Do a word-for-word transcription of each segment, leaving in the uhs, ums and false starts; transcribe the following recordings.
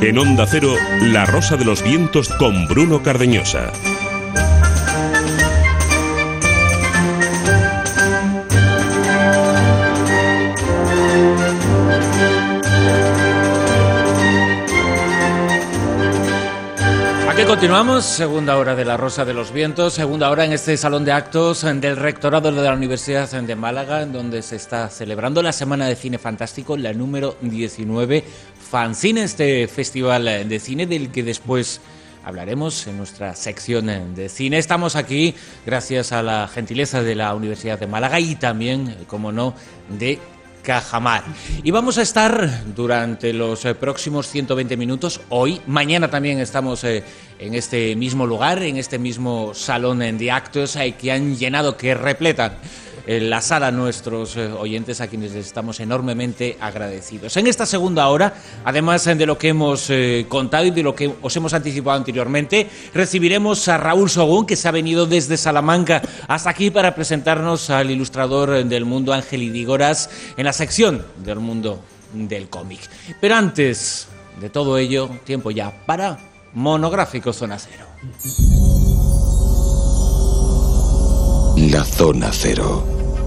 En Onda Cero, La Rosa de los Vientos con Bruno Cardeñosa. Aquí continuamos, segunda hora de La Rosa de los Vientos, segunda hora en este salón de actos del Rectorado de la Universidad de Málaga, en donde se está celebrando la Semana de Cine Fantástico, la número diecinueve, Fancine, este festival de cine del que después hablaremos en nuestra sección de cine. Estamos aquí gracias a la gentileza de la Universidad de Málaga y también, como no, de Cajamar. Y vamos a estar durante los eh, próximos ciento veinte minutos, hoy, mañana también estamos eh, en este mismo lugar, en este mismo salón de actos eh, que han llenado, que repletan eh, la sala nuestros eh, oyentes, a quienes les estamos enormemente agradecidos. En esta segunda hora, además eh, de lo que hemos eh, contado y de lo que os hemos anticipado anteriormente, recibiremos a Raúl Sogún, que se ha venido desde Salamanca hasta aquí para presentarnos al ilustrador del mundo Ángel Idígoras en la sección del mundo del cómic. Pero antes de todo ello, tiempo ya para Monográfico Zona Cero. La Zona Cero.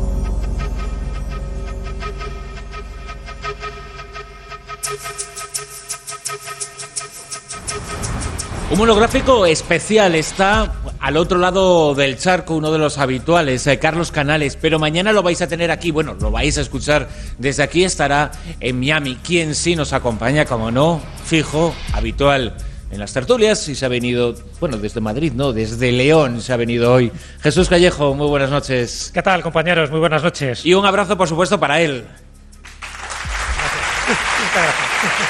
Un monográfico especial, está al otro lado del charco uno de los habituales, eh, Carlos Canales, pero mañana lo vais a tener aquí, bueno, lo vais a escuchar desde aquí, estará en Miami. Quien sí nos acompaña, como no, fijo, habitual en las tertulias, y se ha venido, bueno, desde Madrid, no, desde León se ha venido hoy. Jesús Callejo, muy buenas noches. ¿Qué tal, compañeros? Muy buenas noches. Y un abrazo, por supuesto, para él. Gracias. Muchas gracias.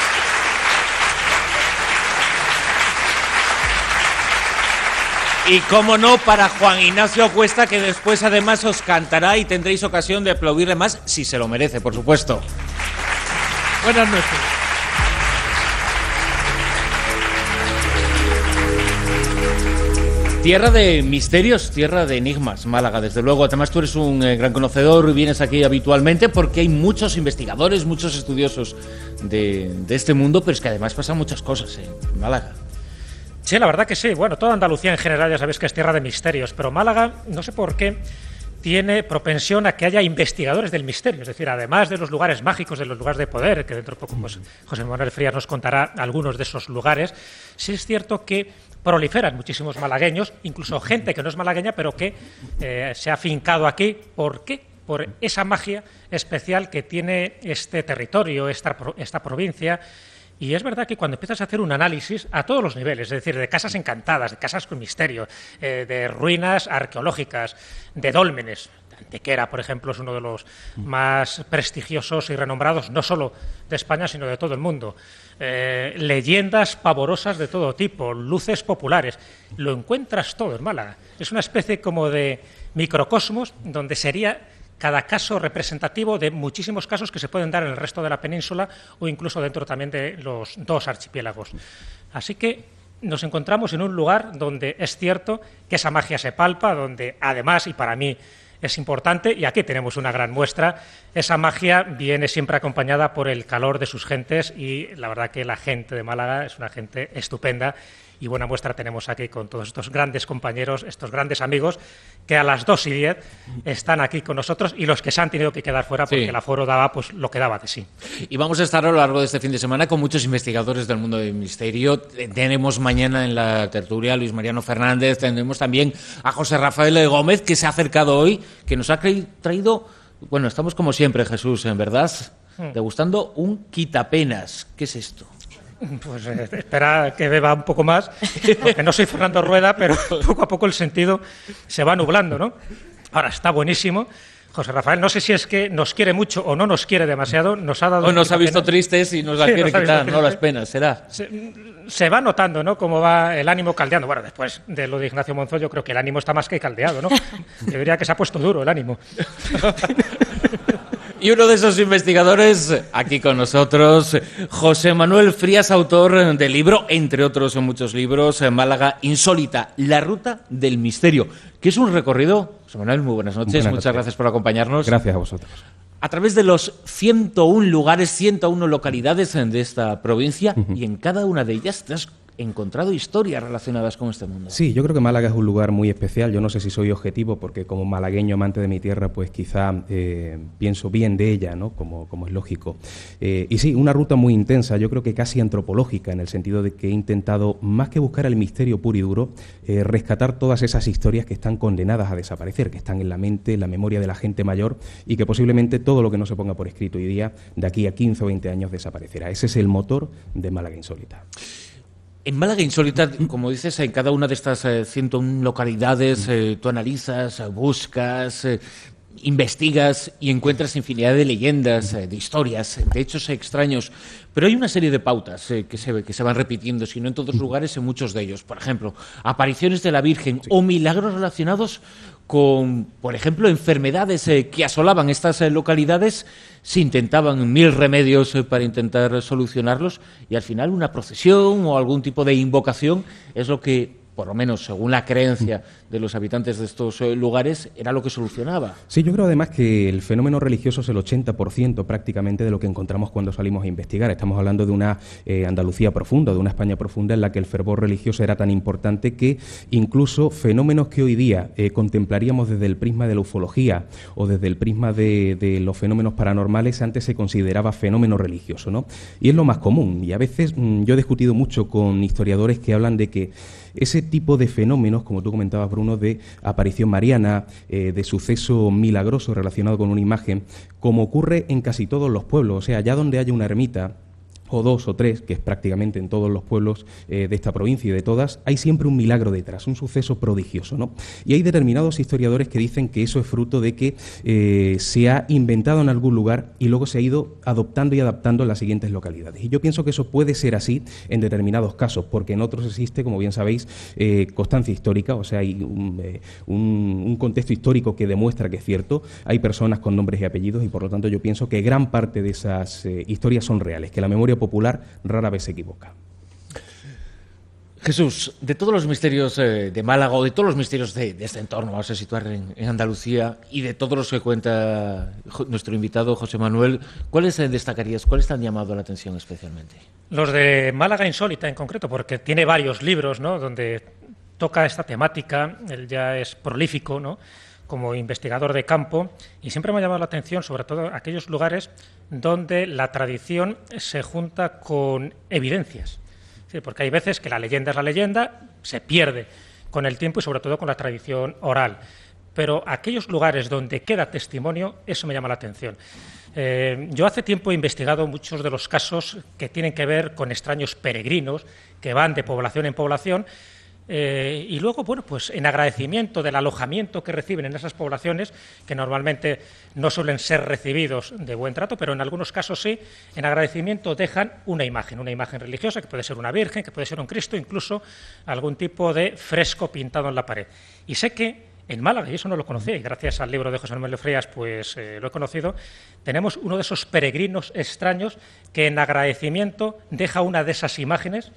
Y cómo no, para Juan Ignacio Cuesta, que después además os cantará y tendréis ocasión de aplaudirle más, si se lo merece, por supuesto. Buenas noches. Tierra de misterios, tierra de enigmas, Málaga, desde luego. Además, tú eres un eh, gran conocedor y vienes aquí habitualmente porque hay muchos investigadores, muchos estudiosos de, de este mundo, pero es que además pasan muchas cosas en Málaga. Sí, la verdad que sí. Bueno, toda Andalucía en general ya sabéis que es tierra de misterios, pero Málaga, no sé por qué, tiene propensión a que haya investigadores del misterio. Es decir, además de los lugares mágicos, de los lugares de poder, que dentro de poco pues, José Manuel Frías nos contará algunos de esos lugares, sí es cierto que proliferan muchísimos malagueños, incluso gente que no es malagueña, pero que eh, se ha afincado aquí. ¿Por qué? Por esa magia especial que tiene este territorio, esta, esta provincia. Y es verdad que cuando empiezas a hacer un análisis a todos los niveles, es decir, de casas encantadas, de casas con misterio, eh, de ruinas arqueológicas, de dólmenes, Antequera, por ejemplo, es uno de los más prestigiosos y renombrados, no solo de España, sino de todo el mundo. Eh, leyendas pavorosas de todo tipo, luces populares, lo encuentras todo en Málaga. Es una especie como de microcosmos donde sería cada caso representativo de muchísimos casos que se pueden dar en el resto de la península o incluso dentro también de los dos archipiélagos. Así que nos encontramos en un lugar donde es cierto que esa magia se palpa, donde además, y para mí es importante, y aquí tenemos una gran muestra, esa magia viene siempre acompañada por el calor de sus gentes, y la verdad que la gente de Málaga es una gente estupenda. Y buena muestra tenemos aquí con todos estos grandes compañeros, estos grandes amigos, que a las dos y diez están aquí con nosotros, y los que se han tenido que quedar fuera porque sí, el aforo daba pues lo que daba de sí. Y vamos a estar a lo largo de este fin de semana con muchos investigadores del mundo del misterio. Tenemos mañana en la tertulia a Luis Mariano Fernández, tendremos también a José Rafael Gómez, que se ha acercado hoy, que nos ha traído, bueno, estamos como siempre, Jesús, en verdad, hmm. degustando un quitapenas. ¿Qué es esto? Pues eh, espera que beba un poco más, porque no soy Fernando Rueda, pero poco a poco el sentido se va nublando, ¿no? Ahora, está buenísimo. José Rafael, no sé si es que nos quiere mucho o no nos quiere demasiado, nos ha dado... O nos ha visto tristes y nos la sí, quiere nos quitar, no las penas, será. Se, se va notando, ¿no?, cómo va el ánimo caldeando. Bueno, después de lo de Ignacio Monzó, yo creo que el ánimo está más que caldeado, ¿no? Yo diría que se ha puesto duro el ánimo. Y uno de esos investigadores, aquí con nosotros, José Manuel Frías, autor del libro, entre otros muchos libros, Málaga Insólita, la ruta del misterio, que es un recorrido. José Manuel, muy buenas noches, buenas muchas noches. Gracias por acompañarnos. Gracias a vosotros. a través de los ciento uno lugares, ciento uno localidades de esta provincia, uh-huh. y en cada una de ellas te has encontrado historias relacionadas con este mundo. Sí, yo creo que Málaga es un lugar muy especial. Yo no sé si soy objetivo, porque como malagueño amante de mi tierra, pues quizá eh, pienso bien de ella, ¿no? Como, como es lógico. Eh, y sí, una ruta muy intensa, yo creo que casi antropológica, en el sentido de que he intentado, más que buscar el misterio puro y duro, eh, rescatar todas esas historias que están condenadas a desaparecer, que están en la mente, en la memoria de la gente mayor, y que posiblemente todo lo que no se ponga por escrito hoy día, de aquí a quince o veinte años desaparecerá. Ese es el motor de Málaga Insólita. En Málaga Insólita, como dices, en cada una de estas eh, ciento uno localidades, eh, tú analizas, eh, buscas, eh, investigas y encuentras infinidad de leyendas, eh, de historias, de hechos extraños. Pero hay una serie de pautas eh, que, se, que se van repitiendo, si no en todos lugares, en muchos de ellos. Por ejemplo, apariciones de la Virgen, sí, o milagros relacionados con, por ejemplo, enfermedades eh, que asolaban estas eh, localidades. Se intentaban mil remedios eh, para intentar solucionarlos, y al final una procesión o algún tipo de invocación es lo que, por lo menos según la creencia de los habitantes de estos eh, lugares, era lo que solucionaba. Sí, yo creo además que el fenómeno religioso es el ochenta por ciento prácticamente de lo que encontramos cuando salimos a investigar. Estamos hablando de una eh, Andalucía profunda, de una España profunda, en la que el fervor religioso era tan importante que incluso fenómenos que hoy día eh, contemplaríamos desde el prisma de la ufología o desde el prisma de, de los fenómenos paranormales, antes se consideraba fenómeno religioso, ¿no? Y es lo más común, y a veces mmm, yo he discutido mucho con historiadores que hablan de que ese tipo de fenómenos, como tú comentabas, Bruno, de aparición mariana, eh, de suceso milagroso relacionado con una imagen, como ocurre en casi todos los pueblos, o sea, allá donde haya una ermita, o dos o tres, que es prácticamente en todos los pueblos eh, de esta provincia y de todas, hay siempre un milagro detrás, un suceso prodigioso, ¿no? Y hay determinados historiadores que dicen que eso es fruto de que eh, se ha inventado en algún lugar y luego se ha ido adoptando y adaptando en las siguientes localidades. Y yo pienso que eso puede ser así en determinados casos, porque en otros existe, como bien sabéis, eh, constancia histórica, o sea, hay un, eh, un, un contexto histórico que demuestra que es cierto, hay personas con nombres y apellidos, y por lo tanto yo pienso que gran parte de esas eh, historias son reales, que la memoria popular rara vez se equivoca. Jesús, de todos los misterios eh, de Málaga, o de todos los misterios de, de este entorno, vamos a situar en, en Andalucía, y de todos los que cuenta nuestro invitado José Manuel, ¿cuáles eh, destacarías? ¿Cuáles te han llamado la atención especialmente? Los de Málaga Insólita en concreto, porque tiene varios libros, ¿no?, donde toca esta temática. Él ya es prolífico, ¿no?, como investigador de campo, y siempre me ha llamado la atención sobre todo aquellos lugares donde la tradición se junta con evidencias. Sí, porque hay veces que la leyenda es la leyenda, se pierde con el tiempo y sobre todo con la tradición oral. Pero aquellos lugares donde queda testimonio, eso me llama la atención. Eh, yo hace tiempo he investigado muchos de los casos que tienen que ver con extraños peregrinos que van de población en población. Eh, y luego, bueno, pues en agradecimiento del alojamiento que reciben en esas poblaciones, que normalmente no suelen ser recibidos de buen trato, pero en algunos casos sí, en agradecimiento dejan una imagen, una imagen religiosa, que puede ser una virgen, que puede ser un Cristo, incluso algún tipo de fresco pintado en la pared. Y sé que en Málaga, y eso no lo conocía, y gracias al libro de José Manuel Frías, pues eh, lo he conocido, tenemos uno de esos peregrinos extraños que en agradecimiento deja una de esas imágenes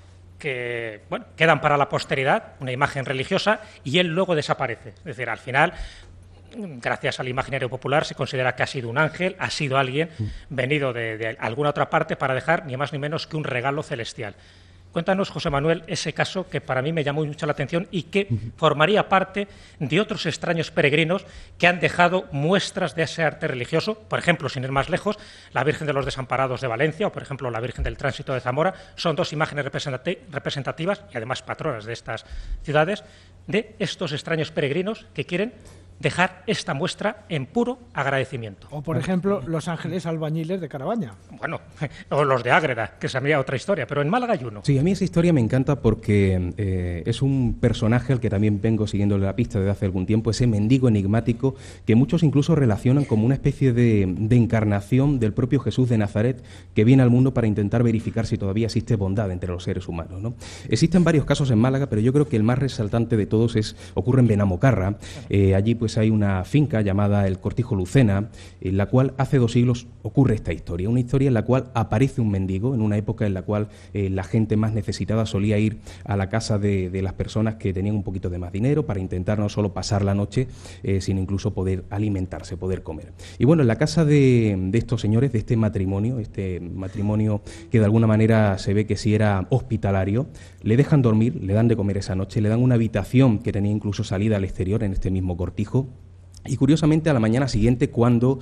que, bueno, quedan para la posteridad, una imagen religiosa, y él luego desaparece. Es decir, al final, gracias al imaginario popular, se considera que ha sido un ángel, ha sido alguien venido de, de alguna otra parte para dejar ni más ni menos que un regalo celestial. Cuéntanos, José Manuel, ese caso que para mí me llamó mucho la atención y que formaría parte de otros extraños peregrinos que han dejado muestras de ese arte religioso. Por ejemplo, sin ir más lejos, la Virgen de los Desamparados de Valencia o, por ejemplo, la Virgen del Tránsito de Zamora son dos imágenes representativas y además patronas de estas ciudades, de estos extraños peregrinos que quieren dejar esta muestra en puro agradecimiento. O, por ejemplo, los ángeles albañiles de Carabaña. Bueno, o los de Ágreda, que sería otra historia, pero en Málaga hay uno. Sí, a mí esa historia me encanta porque eh, es un personaje al que también vengo siguiéndole la pista desde hace algún tiempo, ese mendigo enigmático que muchos incluso relacionan como una especie de, de encarnación del propio Jesús de Nazaret, que viene al mundo para intentar verificar si todavía existe bondad entre los seres humanos, ¿no? Existen varios casos en Málaga, pero yo creo que el más resaltante de todos es ocurre en Benamocarra. Eh, allí pues pues hay una finca llamada el Cortijo Lucena, en la cual hace dos siglos ocurre esta historia. Una historia en la cual aparece un mendigo, en una época en la cual eh, la gente más necesitada solía ir a la casa de, de las personas que tenían un poquito de más dinero para intentar no solo pasar la noche, eh, sino incluso poder alimentarse, poder comer. Y bueno, en la casa de, de estos señores, de este matrimonio, este matrimonio que de alguna manera se ve que sí era hospitalario, le dejan dormir, le dan de comer esa noche, le dan una habitación que tenía incluso salida al exterior en este mismo cortijo. Y curiosamente a la mañana siguiente, cuando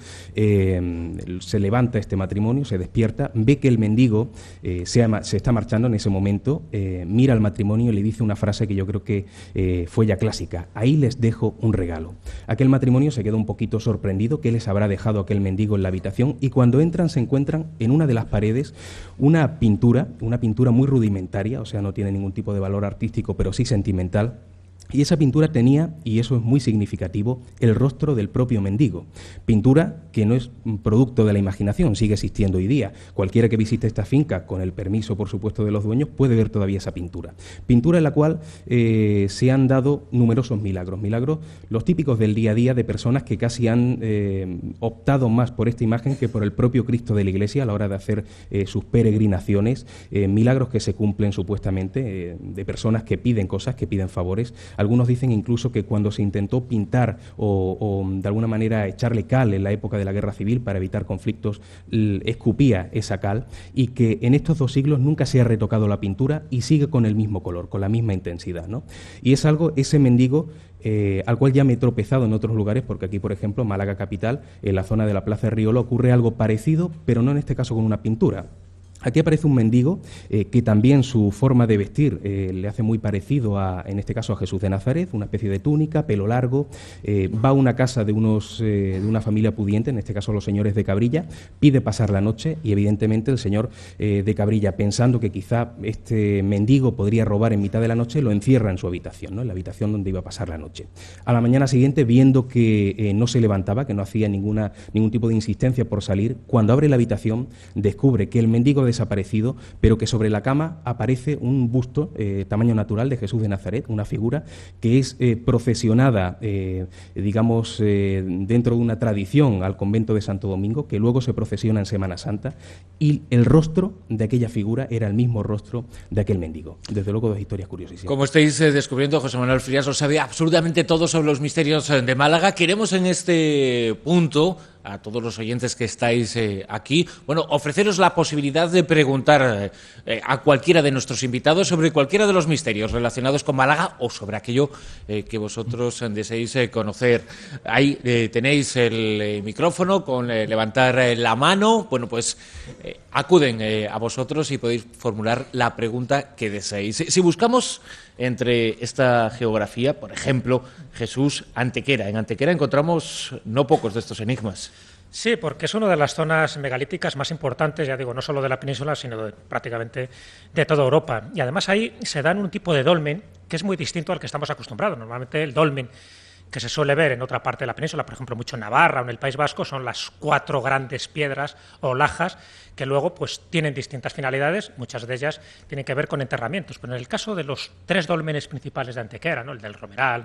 eh, se levanta este matrimonio, se despierta, ve que el mendigo eh, se, ama, se está marchando en ese momento, eh, mira al matrimonio y le dice una frase que yo creo que eh, fue ya clásica: ahí les dejo un regalo. Aquel matrimonio se queda un poquito sorprendido, ¿qué les habrá dejado aquel mendigo en la habitación? Y cuando entran se encuentran en una de las paredes una pintura, una pintura muy rudimentaria, o sea, no tiene ningún tipo de valor artístico, pero sí sentimental. Y esa pintura tenía, y eso es muy significativo, el rostro del propio mendigo. Pintura que no es un producto de la imaginación, sigue existiendo hoy día. Cualquiera que visite esta finca, con el permiso, por supuesto, de los dueños, puede ver todavía esa pintura. Pintura en la cual eh, se han dado numerosos milagros. Milagros, los típicos del día a día, de personas que casi han eh, optado más por esta imagen que por el propio Cristo de la Iglesia a la hora de hacer eh, sus peregrinaciones. Eh, milagros que se cumplen supuestamente, eh, de personas que piden cosas, que piden favores. Algunos dicen incluso que cuando se intentó pintar o, o de alguna manera echarle cal en la época de la Guerra Civil para evitar conflictos, escupía esa cal, y que en estos dos siglos nunca se ha retocado la pintura y sigue con el mismo color, con la misma intensidad, ¿no? Y es algo, ese mendigo, eh, al cual ya me he tropezado en otros lugares, porque aquí, por ejemplo, Málaga capital, en la zona de la Plaza de Riolo, ocurre algo parecido, pero no en este caso con una pintura. Aquí aparece un mendigo eh, que también su forma de vestir eh, le hace muy parecido, a, en este caso, a Jesús de Nazaret, una especie de túnica, pelo largo, eh, va a una casa de, unos, eh, de una familia pudiente, en este caso los señores de Cabrilla, pide pasar la noche y evidentemente el señor eh, de Cabrilla, pensando que quizá este mendigo podría robar en mitad de la noche, lo encierra en su habitación, ¿no? En la habitación donde iba a pasar la noche. A la mañana siguiente, viendo que eh, no se levantaba, que no hacía ninguna, ningún tipo de insistencia por salir, cuando abre la habitación descubre que el mendigo desaparecido, pero que sobre la cama aparece un busto eh, tamaño natural de Jesús de Nazaret, una figura que es eh, procesionada, eh, digamos, eh, dentro de una tradición al convento de Santo Domingo, que luego se procesiona en Semana Santa, y el rostro de aquella figura era el mismo rostro de aquel mendigo. Desde luego, dos historias curiosísimas. Como estáis eh, descubriendo, José Manuel Frías lo sabe absolutamente todo sobre los misterios de Málaga. Queremos en este punto, a todos los oyentes que estáis eh, aquí, bueno, ofreceros la posibilidad de preguntar eh, a cualquiera de nuestros invitados sobre cualquiera de los misterios relacionados con Málaga o sobre aquello eh, que vosotros eh, deseéis eh, conocer. Ahí eh, tenéis el eh, micrófono con eh, levantar eh, la mano. Bueno, pues eh, acuden eh, a vosotros y podéis formular la pregunta que deseéis. Si, si buscamos entre esta geografía, por ejemplo, Jesús, Antequera. En Antequera encontramos no pocos de estos enigmas. Sí, porque es una de las zonas megalíticas más importantes, ya digo, no solo de la península, sino de, prácticamente de toda Europa. Y además ahí se dan un tipo de dolmen que es muy distinto al que estamos acostumbrados. Normalmente el dolmen que se suele ver en otra parte de la península, por ejemplo, mucho en Navarra o en el País Vasco, son las cuatro grandes piedras o lajas que luego pues tienen distintas finalidades, muchas de ellas tienen que ver con enterramientos. Pero en el caso de los tres dólmenes principales de Antequera, ¿no?, el del Romeral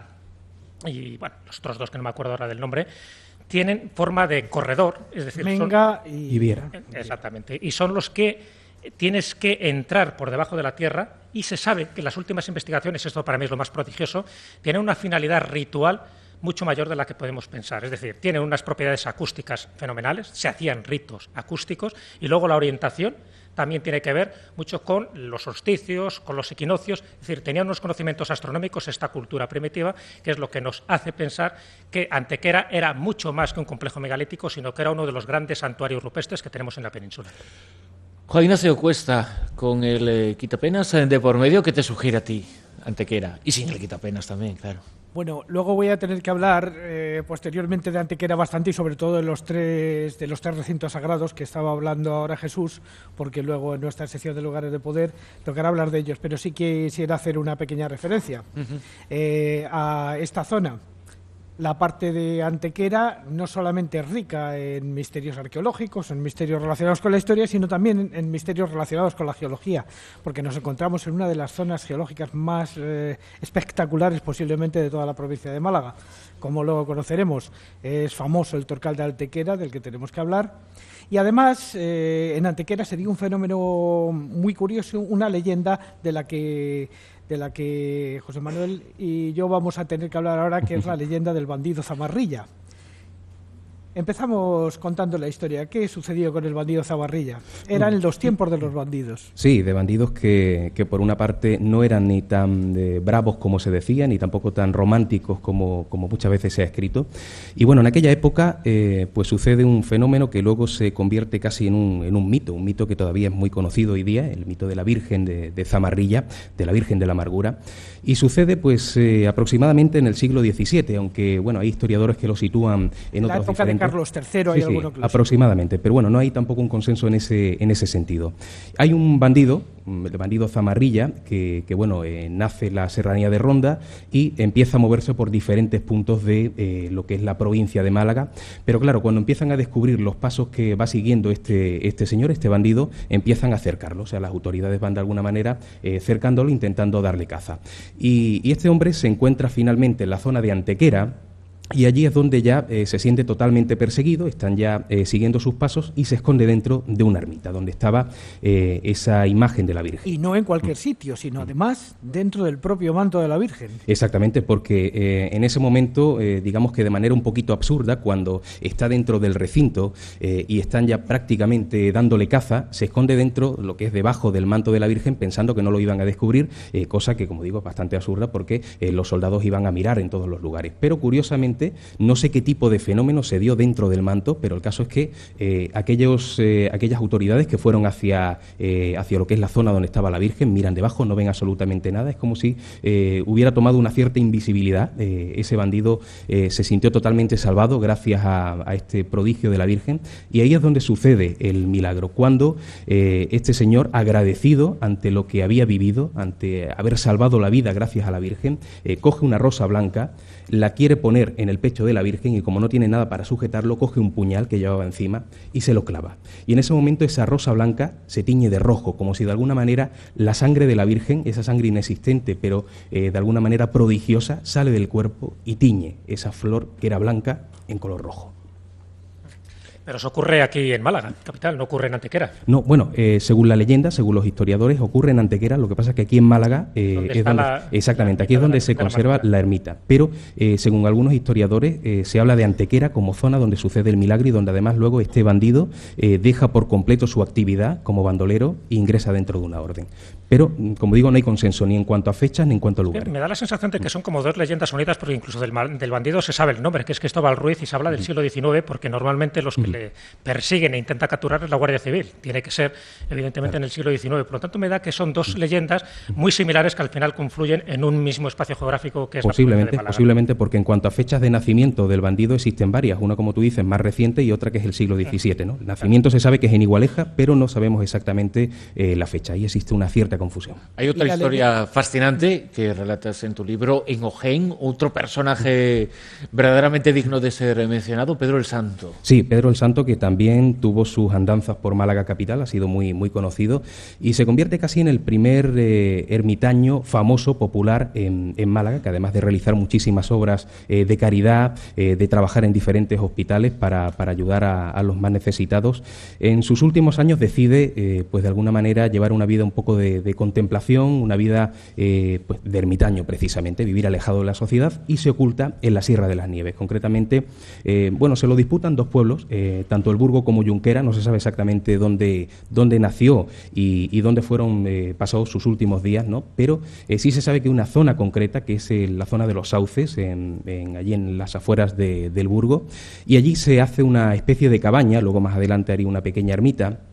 y bueno, los otros dos que no me acuerdo ahora del nombre, tienen forma de corredor, es decir, Menga son, y... y Viera. Exactamente, y son los que tienes que entrar por debajo de la tierra, y se sabe que las últimas investigaciones, esto para mí es lo más prodigioso, tienen una finalidad ritual mucho mayor de la que podemos pensar. Es decir, tienen unas propiedades acústicas fenomenales, se hacían ritos acústicos, y luego la orientación también tiene que ver mucho con los solsticios, con los equinoccios. Es decir, tenían unos conocimientos astronómicos esta cultura primitiva, que es lo que nos hace pensar que Antequera era mucho más que un complejo megalítico, sino que era uno de los grandes santuarios rupestres que tenemos en la península. Juan Ignacio Cuesta, con el eh, quitapenas de por medio, ¿qué te sugiere a ti, Antequera? Y sin el quitapenas también, claro. Bueno, luego voy a tener que hablar eh, posteriormente de Antequera bastante, y sobre todo de los tres de los tres recintos sagrados que estaba hablando ahora Jesús, porque luego en nuestra sección de lugares de poder tocará hablar de ellos, pero sí quisiera hacer una pequeña referencia uh-huh. eh, a esta zona. La parte de Antequera no solamente es rica en misterios arqueológicos, en misterios relacionados con la historia, sino también en, en misterios relacionados con la geología, porque nos encontramos en una de las zonas geológicas más eh, espectaculares posiblemente de toda la provincia de Málaga. Como lo conoceremos, es famoso el Torcal de Antequera, del que tenemos que hablar. Y además, eh, en Antequera se dio un fenómeno muy curioso, una leyenda de la que... de la que José Manuel y yo vamos a tener que hablar ahora, que es la leyenda del bandido Zamarrilla. Empezamos contando la historia. ¿Qué sucedió con el bandido Zamarrilla? Eran los tiempos de los bandidos. Sí, de bandidos que, que por una parte no eran ni tan de bravos como se decía, ni tampoco tan románticos como, como muchas veces se ha escrito. Y bueno, en aquella época eh, pues sucede un fenómeno que luego se convierte casi en un, en un mito, un mito que todavía es muy conocido hoy día, el mito de la Virgen de, de Zamarrilla, de la Virgen de la Amargura. Y sucede pues eh, aproximadamente en el siglo diecisiete, aunque bueno, hay historiadores que lo sitúan en la otros época diferentes... de Carlos tercero, hay sí, alguno sí, que lo aproximadamente, pero bueno, no hay tampoco un consenso en ese, en ese sentido. Hay un bandido, el bandido Zamarrilla, que, que bueno, eh, nace en la serranía de Ronda y empieza a moverse por diferentes puntos de eh, lo que es la provincia de Málaga, pero claro, cuando empiezan a descubrir los pasos que va siguiendo este, este señor, este bandido, empiezan a cercarlo, o sea, las autoridades van de alguna manera eh, cercándolo, intentando darle caza. Y, y este hombre se encuentra finalmente en la zona de Antequera, y allí es donde ya eh, se siente totalmente perseguido, están ya eh, siguiendo sus pasos y se esconde dentro de una ermita, donde estaba eh, esa imagen de la Virgen. Y no en cualquier sitio, sino además dentro del propio manto de la Virgen. Exactamente, porque eh, en ese momento, eh, digamos que de manera un poquito absurda, cuando está dentro del recinto eh, y están ya prácticamente dándole caza, se esconde dentro, lo que es debajo del manto de la Virgen, pensando que no lo iban a descubrir, eh, cosa que, como digo, es bastante absurda porque eh, los soldados iban a mirar en todos los lugares. Pero curiosamente, no sé qué tipo de fenómeno se dio dentro del manto, pero el caso es que eh, aquellos, eh, aquellas autoridades que fueron hacia, eh, hacia lo que es la zona donde estaba la Virgen, miran debajo, no ven absolutamente nada, es como si eh, hubiera tomado una cierta invisibilidad. Eh, ese bandido eh, se sintió totalmente salvado gracias a, a este prodigio de la Virgen, y ahí es donde sucede el milagro, cuando eh, este señor, agradecido ante lo que había vivido, ante haber salvado la vida gracias a la Virgen, eh, coge una rosa blanca, la quiere poner en el pecho de la Virgen y como no tiene nada para sujetarlo, coge un puñal que llevaba encima y se lo clava. Y en ese momento esa rosa blanca se tiñe de rojo, como si de alguna manera la sangre de la Virgen, esa sangre inexistente pero eh, de alguna manera prodigiosa, sale del cuerpo y tiñe esa flor que era blanca en color rojo. Pero eso ocurre aquí en Málaga, capital, no ocurre en Antequera. No, bueno, eh, según la leyenda, según los historiadores, ocurre en Antequera, lo que pasa es que aquí en Málaga eh, es donde, la, exactamente, aquí es donde se conserva la ermita. Pero, eh, según algunos historiadores, eh, se habla de Antequera como zona donde sucede el milagro y donde además luego este bandido eh, deja por completo su actividad como bandolero e ingresa dentro de una orden. Pero, como digo, no hay consenso ni en cuanto a fechas ni en cuanto a lugares. Me da la sensación de que son como dos leyendas unidas, porque incluso del, del bandido se sabe el nombre, que es Cristóbal Ruiz, y se habla del siglo diecinueve, porque normalmente los que le persiguen e intentan capturar es la Guardia Civil. Tiene que ser, evidentemente, en el siglo diecinueve. Por lo tanto, me da que son dos leyendas muy similares que al final confluyen en un mismo espacio geográfico que es posiblemente, la provincia de Málaga. Posiblemente, porque en cuanto a fechas de nacimiento del bandido existen varias. Una, como tú dices, más reciente y otra que es el siglo diecisiete, ¿no? El nacimiento se sabe que es en Igualeja, pero no sabemos exactamente eh, la fecha. Ahí existe una cierta confusión. Hay otra historia fascinante que relatas en tu libro, en Ojén, otro personaje verdaderamente digno de ser mencionado, Pedro el Santo. Sí, Pedro el Santo, que también tuvo sus andanzas por Málaga capital, ha sido muy, muy conocido y se convierte casi en el primer eh, ermitaño famoso, popular en, en Málaga, que además de realizar muchísimas obras eh, de caridad, eh, de trabajar en diferentes hospitales para, para ayudar a, a los más necesitados, en sus últimos años decide, eh, pues de alguna manera, llevar una vida un poco de, de contemplación, una vida eh, pues de ermitaño precisamente, vivir alejado de la sociedad, y se oculta en la Sierra de las Nieves. Concretamente, eh, bueno, se lo disputan dos pueblos, eh, tanto el Burgo como Junquera, no se sabe exactamente dónde, dónde nació y, y dónde fueron eh, pasados sus últimos días, ¿no? Pero eh, sí se sabe que una zona concreta, que es eh, la zona de los Sauces, en, en, allí en las afueras de, del Burgo, y allí se hace una especie de cabaña, luego más adelante haría una pequeña ermita,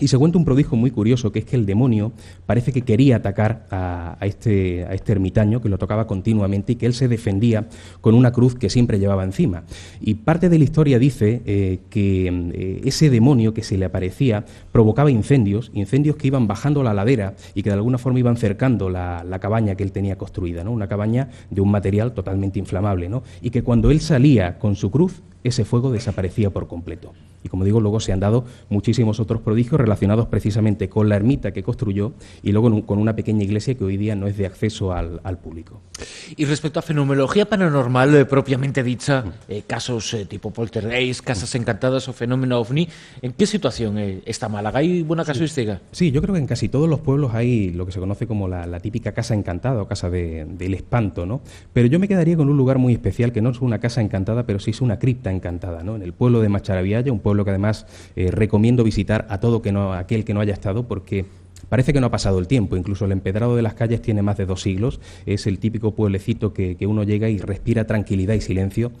Y se cuenta un prodigio muy curioso, que es que el demonio parece que quería atacar a, a, este, a este ermitaño, que lo tocaba continuamente, y que él se defendía con una cruz que siempre llevaba encima. Y parte de la historia dice eh, que eh, ese demonio que se le aparecía provocaba incendios, incendios que iban bajando la ladera y que de alguna forma iban cercando la, la cabaña que él tenía construida, ¿no? Una cabaña de un material totalmente inflamable, ¿no? Y que cuando él salía con su cruz, ese fuego desaparecía por completo. Y como digo, luego se han dado muchísimos otros prodigios relacionados precisamente con la ermita que construyó y luego con una pequeña iglesia que hoy día no es de acceso al, al público. Y respecto a fenomenología paranormal eh, propiamente dicha, eh, casos eh, tipo poltergeist, casas encantadas o fenómeno ovni, ¿en qué situación eh, está Málaga? ¿Hay buena casuística? Sí. sí, yo creo que en casi todos los pueblos hay lo que se conoce como la, la típica casa encantada o casa de, del espanto, ¿no? Pero yo me quedaría con un lugar muy especial que no es una casa encantada, pero sí es una cripta encantada, ¿no? En el pueblo de Macharabiaya, un pueblo que además eh, recomiendo visitar a todo que no, aquel que no haya estado, porque parece que no ha pasado el tiempo. Incluso el empedrado de las calles tiene más de dos siglos. Es el típico pueblecito que, que uno llega y respira tranquilidad y silencio.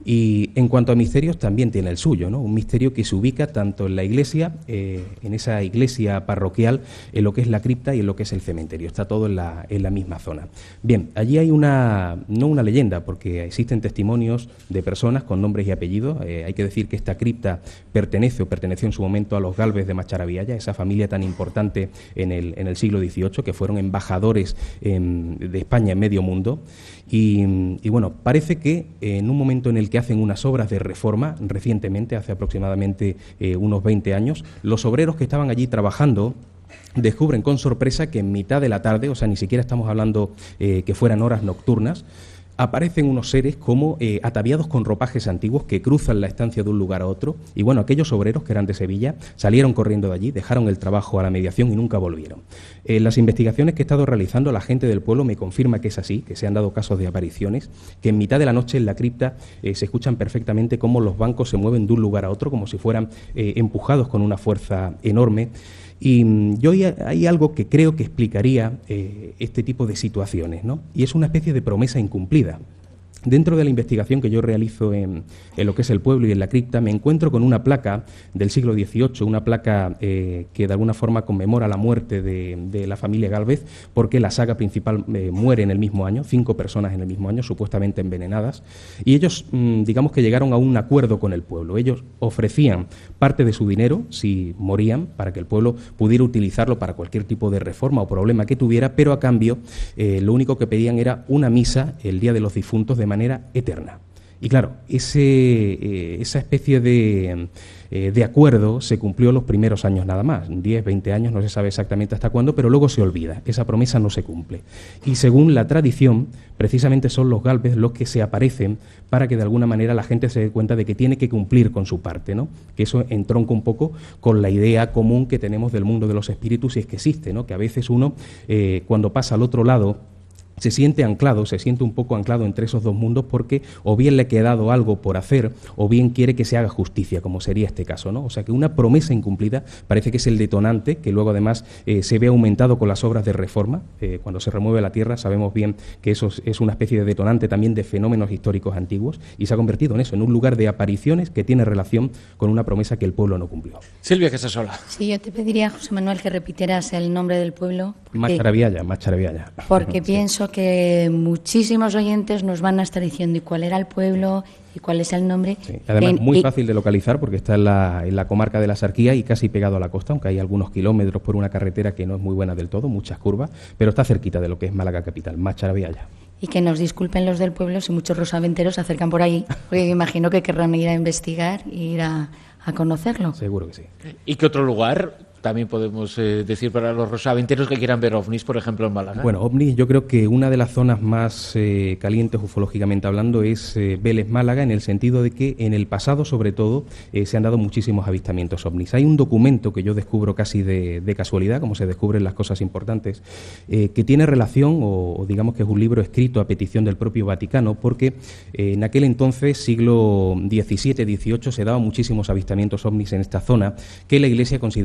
Y en cuanto a misterios, también tiene el suyo, ¿no? Un misterio que se ubica tanto en la iglesia, eh, en esa iglesia parroquial, en lo que es la cripta y en lo que es el cementerio. Está todo en la, en la misma zona. Bien, allí hay una, no una leyenda, porque existen testimonios de personas con nombres y apellidos. Eh, hay que decir que esta cripta pertenece o perteneció en su momento a los Gálvez de Macharabiaya, esa familia tan importante en el, en el siglo dieciocho, que fueron embajadores en, de España en medio mundo. Y, y bueno, parece que en un momento en el que hacen unas obras de reforma, recientemente, hace aproximadamente eh, unos veinte años, los obreros que estaban allí trabajando descubren con sorpresa que en mitad de la tarde, o sea, ni siquiera estamos hablando eh, que fueran horas nocturnas, aparecen unos seres como eh, ataviados con ropajes antiguos que cruzan la estancia de un lugar a otro. Y bueno, aquellos obreros que eran de Sevilla salieron corriendo de allí, dejaron el trabajo a la mediación y nunca volvieron. En las investigaciones que he estado realizando, la gente del pueblo me confirma que es así, que se han dado casos de apariciones, que en mitad de la noche en la cripta eh, se escuchan perfectamente cómo los bancos se mueven de un lugar a otro, como si fueran eh, empujados con una fuerza enorme. Y yo hay algo que creo que explicaría eh, este tipo de situaciones, ¿no? Y es una especie de promesa incumplida. Dentro de la investigación que yo realizo en, en lo que es el pueblo y en la cripta, me encuentro con una placa del siglo dieciocho, una placa eh, que de alguna forma conmemora la muerte de, de la familia Gálvez, porque la saga principal eh, muere en el mismo año, cinco personas en el mismo año, supuestamente envenenadas, y ellos, mmm, digamos que llegaron a un acuerdo con el pueblo. Ellos ofrecían parte de su dinero, si morían, para que el pueblo pudiera utilizarlo para cualquier tipo de reforma o problema que tuviera, pero a cambio eh, lo único que pedían era una misa el día de los difuntos de manera eterna. Y claro, ese, eh, esa especie de, eh, de acuerdo se cumplió los primeros años nada más, diez, veinte años, no se sabe exactamente hasta cuándo, pero luego se olvida, esa promesa no se cumple. Y según la tradición, precisamente son los Gálvez los que se aparecen para que de alguna manera la gente se dé cuenta de que tiene que cumplir con su parte, ¿no? Que eso entronca un poco con la idea común que tenemos del mundo de los espíritus, si es que existe, ¿no? Que a veces uno, eh, cuando pasa al otro lado, se siente anclado, se siente un poco anclado entre esos dos mundos porque o bien le ha quedado algo por hacer o bien quiere que se haga justicia, como sería este caso, ¿no? O sea que una promesa incumplida parece que es el detonante, que luego además eh, se ve aumentado con las obras de reforma. Eh, cuando se remueve la tierra sabemos bien que eso es, es una especie de detonante también de fenómenos históricos antiguos y se ha convertido en eso, en un lugar de apariciones que tiene relación con una promesa que el pueblo no cumplió. Silvia Casasola. Sí, yo te pediría, José Manuel, que repitieras el nombre del pueblo. Macharabiaya, Macharabiaya. Porque sí. pienso que muchísimos oyentes nos van a estar diciendo ¿y cuál era el pueblo? ¿Y cuál es el nombre? Sí. Además, en, muy y, fácil de localizar porque está en la, en la comarca de la Sarquía y casi pegado a la costa, aunque hay algunos kilómetros por una carretera que no es muy buena del todo, muchas curvas, pero está cerquita de lo que es Málaga capital, Macharabiaya. Y que nos disculpen los del pueblo si muchos rosaventeros se acercan por ahí, porque me imagino que querrán ir a investigar e ir a, a conocerlo. Seguro que sí. ¿Y qué otro lugar también podemos eh, decir para los rosaventeros que quieran ver ovnis, por ejemplo, en Málaga? Bueno, ovnis, yo creo que una de las zonas más eh, calientes ufológicamente hablando es eh, Vélez, Málaga, en el sentido de que en el pasado, sobre todo, eh, se han dado muchísimos avistamientos ovnis. Hay un documento que yo descubro casi de, de casualidad, como se descubren las cosas importantes, eh, que tiene relación, o, o digamos que es un libro escrito a petición del propio Vaticano, porque eh, en aquel entonces, siglo diecisiete dieciocho, se daban muchísimos avistamientos ovnis en esta zona que la Iglesia consideraba señal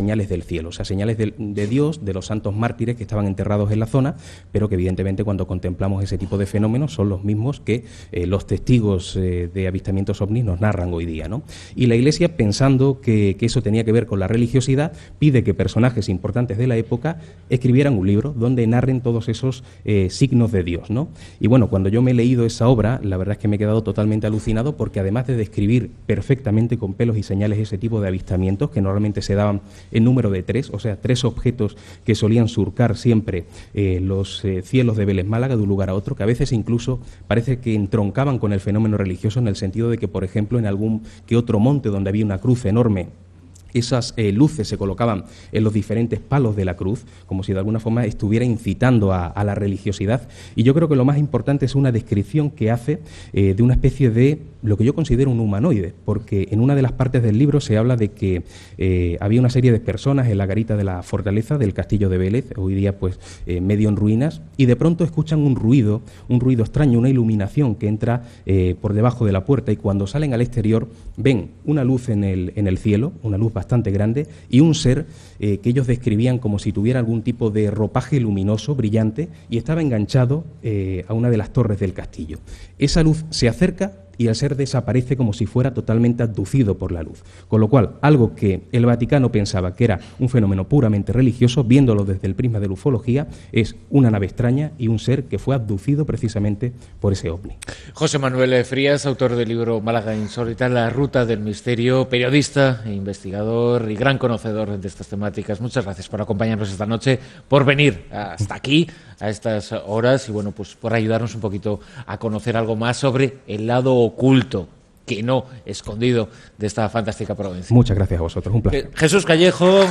señales del cielo, o sea, señales de, de Dios, de los santos mártires que estaban enterrados en la zona, pero que evidentemente cuando contemplamos ese tipo de fenómenos son los mismos que eh, los testigos eh, de avistamientos ovnis nos narran hoy día, ¿no? Y la Iglesia, pensando que, que eso tenía que ver con la religiosidad, pide que personajes importantes de la época escribieran un libro donde narren todos esos eh, signos de Dios, ¿no? Y bueno, cuando yo me he leído esa obra, la verdad es que me he quedado totalmente alucinado, porque además de describir perfectamente con pelos y señales ese tipo de avistamientos, que normalmente se daban en número de tres, o sea, tres objetos que solían surcar siempre eh, los eh, cielos de Vélez Málaga de un lugar a otro, que a veces incluso parece que entroncaban con el fenómeno religioso, en el sentido de que, por ejemplo, en algún que otro monte donde había una cruz enorme, esas eh, luces se colocaban en los diferentes palos de la cruz, como si de alguna forma estuviera incitando a, a la religiosidad. Y yo creo que lo más importante es una descripción que hace eh, de una especie de lo que yo considero un humanoide, porque en una de las partes del libro se habla de que eh, había una serie de personas en la garita de la fortaleza del castillo de Vélez, hoy día pues eh, medio en ruinas, y de pronto escuchan un ruido, un ruido extraño, una iluminación que entra eh, por debajo de la puerta, y cuando salen al exterior ven una luz en el, en el cielo, una luz bastante grande, y un ser eh, que ellos describían como si tuviera algún tipo de ropaje luminoso, brillante, y estaba enganchado eh, a una de las torres del castillo. Esa luz se acerca y el ser desaparece como si fuera totalmente abducido por la luz. Con lo cual, algo que el Vaticano pensaba que era un fenómeno puramente religioso, viéndolo desde el prisma de la ufología, es una nave extraña y un ser que fue abducido precisamente por ese ovni. José Manuel Frías, autor del libro Málaga Insólita, La Ruta del Misterio, periodista, e investigador y gran conocedor de estas temáticas. Muchas gracias por acompañarnos esta noche, por venir hasta aquí, a estas horas, y bueno, pues por ayudarnos un poquito a conocer algo más sobre el lado oculto, que no escondido, de esta fantástica provincia. Muchas gracias a vosotros, un placer. Jesús Callejo. Bueno,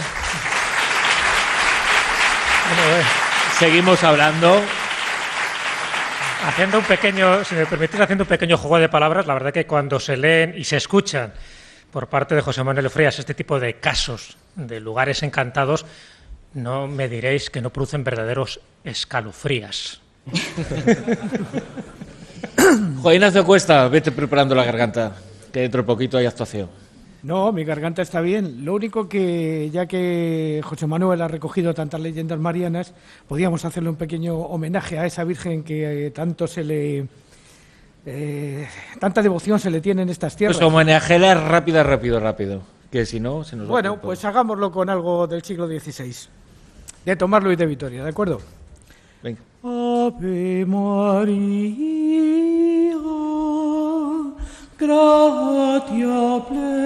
seguimos hablando. Haciendo un pequeño, si me permitís, haciendo un pequeño juego de palabras, la verdad que cuando se leen y se escuchan por parte de José Manuel Frías este tipo de casos de lugares encantados, no me diréis que no producen verdaderos escalofrías. Juan Ignacio Cuesta, vete preparando la garganta, que dentro de poquito hay actuación. No, mi garganta está bien. Lo único que, ya que José Manuel ha recogido tantas leyendas marianas, podíamos hacerle un pequeño homenaje a esa Virgen que eh, tanto se le... Eh, tanta devoción se le tiene en estas tierras. Pues homenajela rápida, rápido, rápido, que si no se nos va. Bueno, pues hagámoslo con algo del siglo dieciséis, de Tomás Luis de Vitoria, ¿de acuerdo? Venga. Ave María, gratia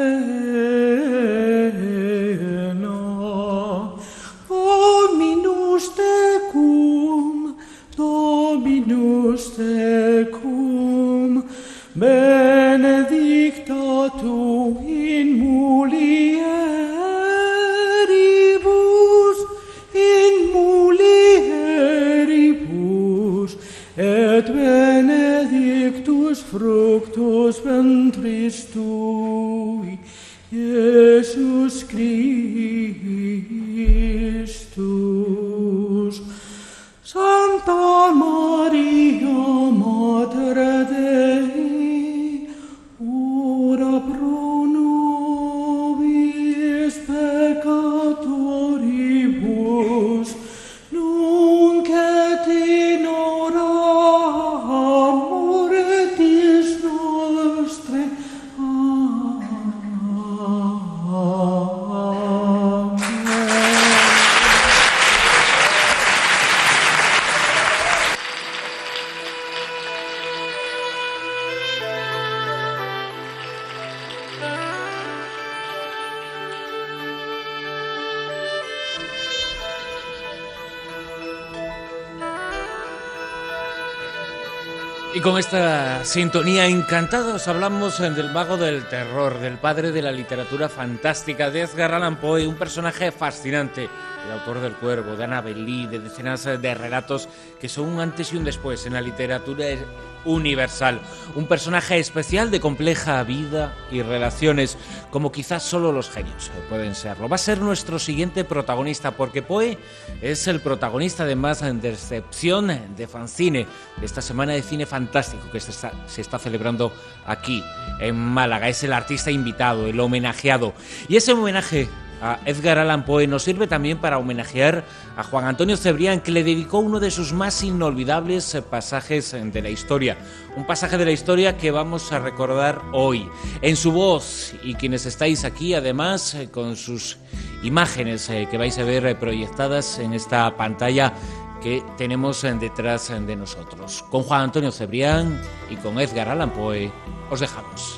plena, Dominus tecum, Dominus tecum, benedicta tu in mulieribus, in mulieribus, et benedictus fructus ventris tui, Iesus Christus. Santa Maria, Mater Dei, ora pro nobis peccatoribus, nunc et in hora mortis nostre. Amen. Y con esta sintonía encantada os hablamos del mago del terror, del padre de la literatura fantástica, de Edgar Allan Poe, un personaje fascinante, el autor del Cuervo, de Annabel Lee, de decenas de relatos que son un antes y un después en la literatura universal. Un personaje especial de compleja vida y relaciones, como quizás solo los genios pueden serlo. Va a ser nuestro siguiente protagonista, porque Poe es el protagonista además de excepción de Fancine, de esta semana de cine fantástico que se está, se está celebrando aquí en Málaga. Es el artista invitado, el homenajeado. Y ese homenaje a Edgar Allan Poe, nos sirve también para homenajear a Juan Antonio Cebrián, que le dedicó uno de sus más inolvidables pasajes de la historia. Un pasaje de la historia que vamos a recordar hoy, en su voz, y quienes estáis aquí, además, con sus imágenes que vais a ver proyectadas en esta pantalla que tenemos detrás de nosotros. Con Juan Antonio Cebrián y con Edgar Allan Poe os dejamos.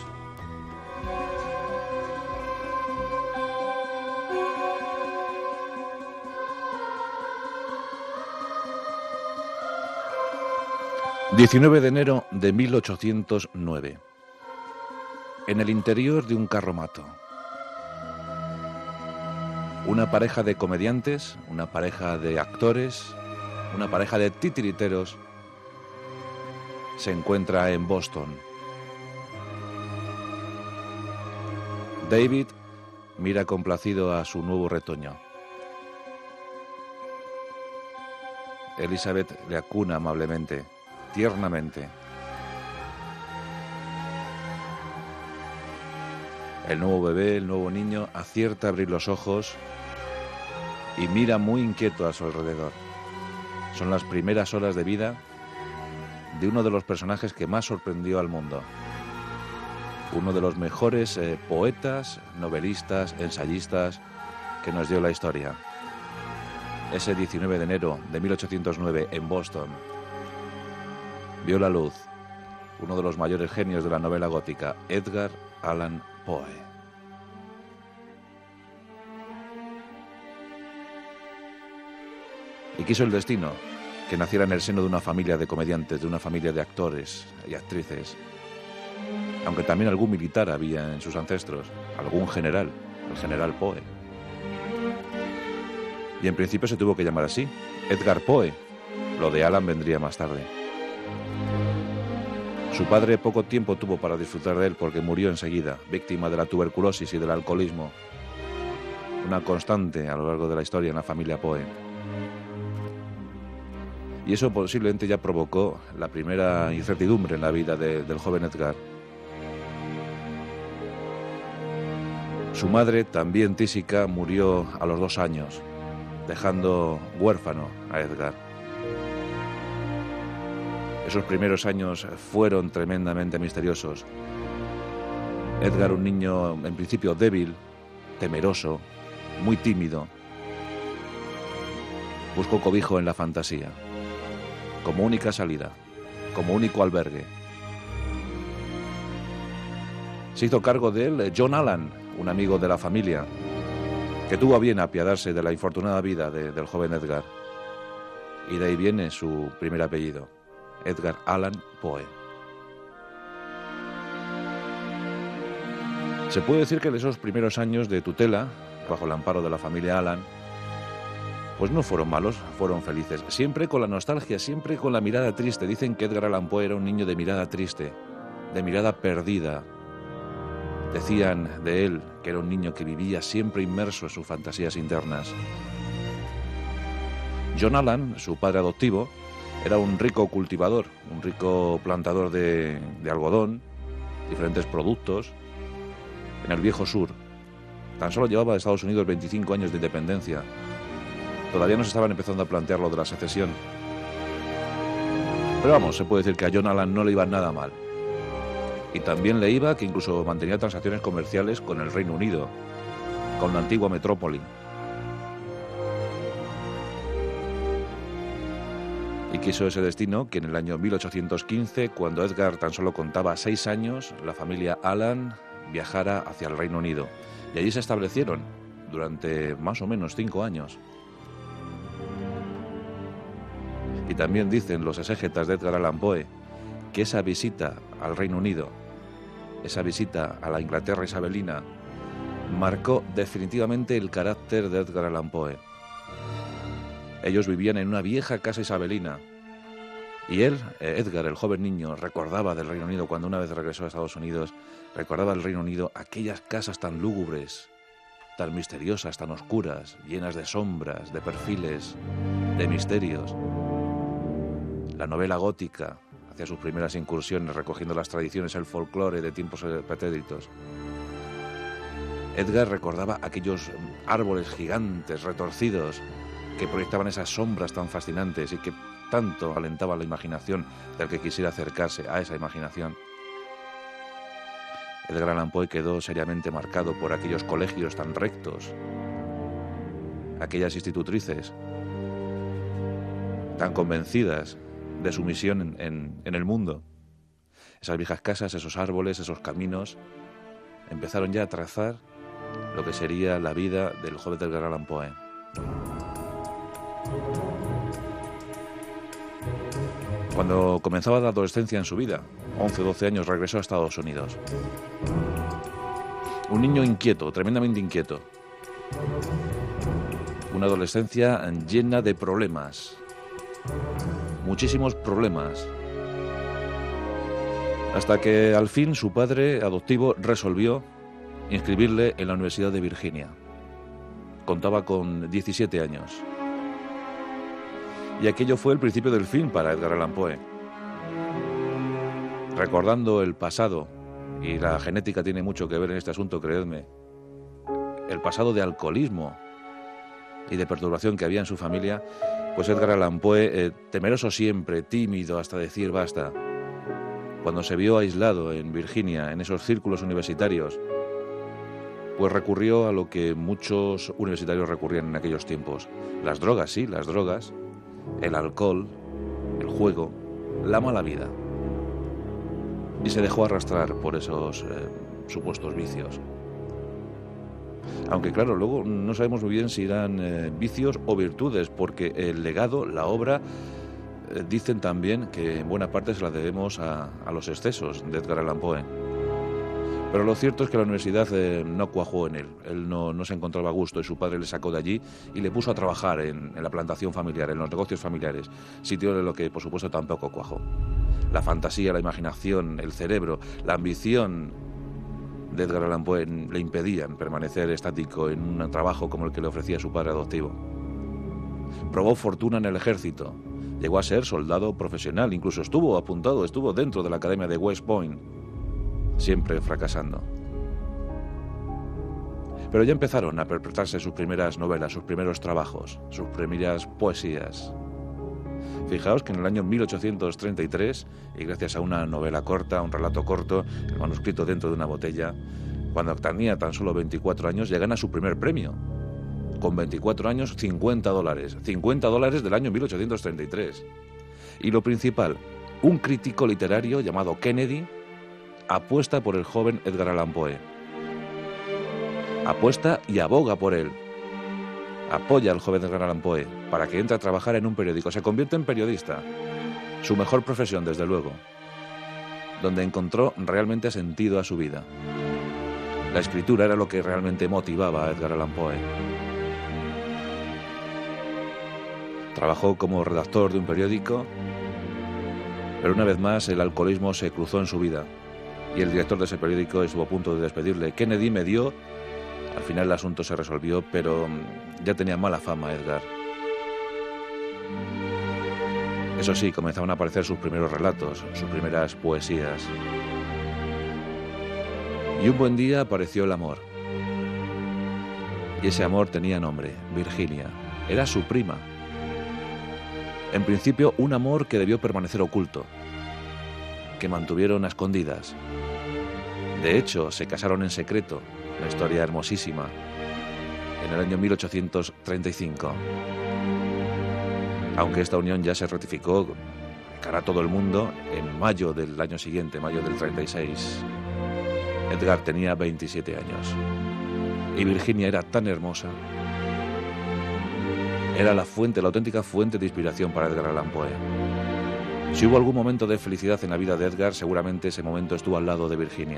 diecinueve de enero de mil ochocientos nueve. En el interior de un carromato. Una pareja de comediantes, una pareja de actores, una pareja de titiriteros se encuentra en Boston. David mira complacido a su nuevo retoño. Elizabeth le acuna amablemente, tiernamente. El nuevo bebé, el nuevo niño, acierta a abrir los ojos y mira muy inquieto a su alrededor. Son las primeras horas de vida de uno de los personajes que más sorprendió al mundo. Uno de los mejores eh, poetas, novelistas, ensayistas que nos dio la historia. Ese diecinueve de enero de mil ochocientos nueve en Boston vio la luz uno de los mayores genios de la novela gótica, Edgar Allan Poe. Y quiso el destino que naciera en el seno de una familia de comediantes, de una familia de actores y actrices, aunque también algún militar había en sus ancestros, algún general, el general Poe. Y en principio se tuvo que llamar así, Edgar Poe. Lo de Allan vendría más tarde. Su padre poco tiempo tuvo para disfrutar de él porque murió enseguida, víctima de la tuberculosis y del alcoholismo, una constante a lo largo de la historia en la familia Poe. Y eso posiblemente ya provocó la primera incertidumbre en la vida de, del joven Edgar. Su madre, también tísica, murió a los dos años, dejando huérfano a Edgar. Esos primeros años fueron tremendamente misteriosos. Edgar, un niño en principio débil, temeroso, muy tímido, buscó cobijo en la fantasía, como única salida, como único albergue. Se hizo cargo de él John Allan, un amigo de la familia, que tuvo a bien apiadarse de la infortunada vida de, del joven Edgar. Y de ahí viene su primer apellido, Edgar Allan Poe. Se puede decir que esos primeros años de tutela, bajo el amparo de la familia Allan, pues no fueron malos, fueron felices. Siempre con la nostalgia, siempre con la mirada triste. Dicen que Edgar Allan Poe era un niño de mirada triste, de mirada perdida. Decían de él que era un niño que vivía siempre inmerso en sus fantasías internas. John Allan, su padre adoptivo, era un rico cultivador, un rico plantador de, de algodón, diferentes productos, en el viejo sur. Tan solo llevaba de Estados Unidos veinticinco años de independencia. Todavía no se estaban empezando a plantear lo de la secesión. Pero vamos, se puede decir que a John Allan no le iba nada mal. Y también le iba que incluso mantenía transacciones comerciales con el Reino Unido, con la antigua metrópoli. Y quiso ese destino que en el año mil ochocientos quince, cuando Edgar tan solo contaba seis años, la familia Allan viajara hacia el Reino Unido. Y allí se establecieron durante más o menos cinco años. Y también dicen los exégetas de Edgar Allan Poe que esa visita al Reino Unido, esa visita a la Inglaterra isabelina, marcó definitivamente el carácter de Edgar Allan Poe. Ellos vivían en una vieja casa isabelina y él, Edgar, el joven niño, recordaba del Reino Unido cuando una vez regresó a Estados Unidos, recordaba del Reino Unido aquellas casas tan lúgubres, tan misteriosas, tan oscuras, llenas de sombras, de perfiles, de misterios. La novela gótica hacía sus primeras incursiones recogiendo las tradiciones, el folclore de tiempos pretéritos. Edgar recordaba aquellos árboles gigantes, retorcidos, que proyectaban esas sombras tan fascinantes y que tanto alentaba la imaginación del que quisiera acercarse a esa imaginación. Edgar Allan Poe quedó seriamente marcado por aquellos colegios tan rectos, aquellas institutrices tan convencidas de su misión en, en, en el mundo. Esas viejas casas, esos árboles, esos caminos, empezaron ya a trazar lo que sería la vida del joven Edgar Allan Poe. Cuando comenzaba la adolescencia en su vida, once o doce años, regresó a Estados Unidos. Un niño inquieto, tremendamente inquieto. Una adolescencia llena de problemas. Muchísimos problemas. Hasta que al fin su padre adoptivo resolvió inscribirle en la Universidad de Virginia. Contaba con diecisiete años. Y aquello fue el principio del fin para Edgar Allan Poe. Recordando el pasado, y la genética tiene mucho que ver en este asunto, creedme, el pasado de alcoholismo y de perturbación que había en su familia, pues Edgar Allan Poe, eh, temeroso siempre, tímido hasta decir basta, cuando se vio aislado en Virginia, en esos círculos universitarios, pues recurrió a lo que muchos universitarios recurrían en aquellos tiempos. Las drogas, sí, las drogas, el alcohol, el juego, la mala vida. Y se dejó arrastrar por esos eh, supuestos vicios. Aunque claro, luego no sabemos muy bien si eran eh, vicios o virtudes, porque el legado, la obra, eh, dicen también que en buena parte se la debemos a, a los excesos de Edgar Allan Poe. Pero lo cierto es que la universidad eh, no cuajó en él. Él no, no se encontraba a gusto y su padre le sacó de allí y le puso a trabajar en, en la plantación familiar, en los negocios familiares, sitio en lo que por supuesto tampoco cuajó. La fantasía, la imaginación, el cerebro, la ambición de Edgar Allan Poe le impedían permanecer estático en un trabajo como el que le ofrecía su padre adoptivo. Probó fortuna en el ejército, llegó a ser soldado profesional, incluso estuvo apuntado, estuvo dentro de la academia de West Point, siempre fracasando. Pero ya empezaron a perpetrarse sus primeras novelas, sus primeros trabajos, sus primeras poesías. Fijaos que en el año mil ochocientos treinta y tres, y gracias a una novela corta, un relato corto, el manuscrito dentro de una botella, cuando tenía tan solo veinticuatro años, ya gana su primer premio. Con veinticuatro años, cincuenta dólares. cincuenta dólares del año mil ochocientos treinta y tres. Y lo principal, un crítico literario llamado Kennedy apuesta por el joven Edgar Allan Poe. Apuesta y aboga por él. Apoya al joven Edgar Allan Poe para que entre a trabajar en un periódico. Se convierte en periodista. Su mejor profesión, desde luego. Donde encontró realmente sentido a su vida. La escritura era lo que realmente motivaba a Edgar Allan Poe. Trabajó como redactor de un periódico, pero una vez más el alcoholismo se cruzó en su vida. Y el director de ese periódico estuvo a punto de despedirle. Kennedy me dio... Al final el asunto se resolvió, pero ya tenía mala fama Edgar. Eso sí, comenzaban a aparecer sus primeros relatos, sus primeras poesías. Y un buen día apareció el amor. Y ese amor tenía nombre, Virginia. Era su prima. En principio, un amor que debió permanecer oculto, que mantuvieron a escondidas. De hecho, se casaron en secreto. Una historia hermosísima, en el año mil ochocientos treinta y cinco. Aunque esta unión ya se ratificó cara a todo el mundo en mayo del año siguiente, mayo del treinta y seis. Edgar tenía veintisiete años y Virginia era tan hermosa. Era la fuente, la auténtica fuente de inspiración para Edgar Allan Poe. Si hubo algún momento de felicidad en la vida de Edgar, seguramente ese momento estuvo al lado de Virginia.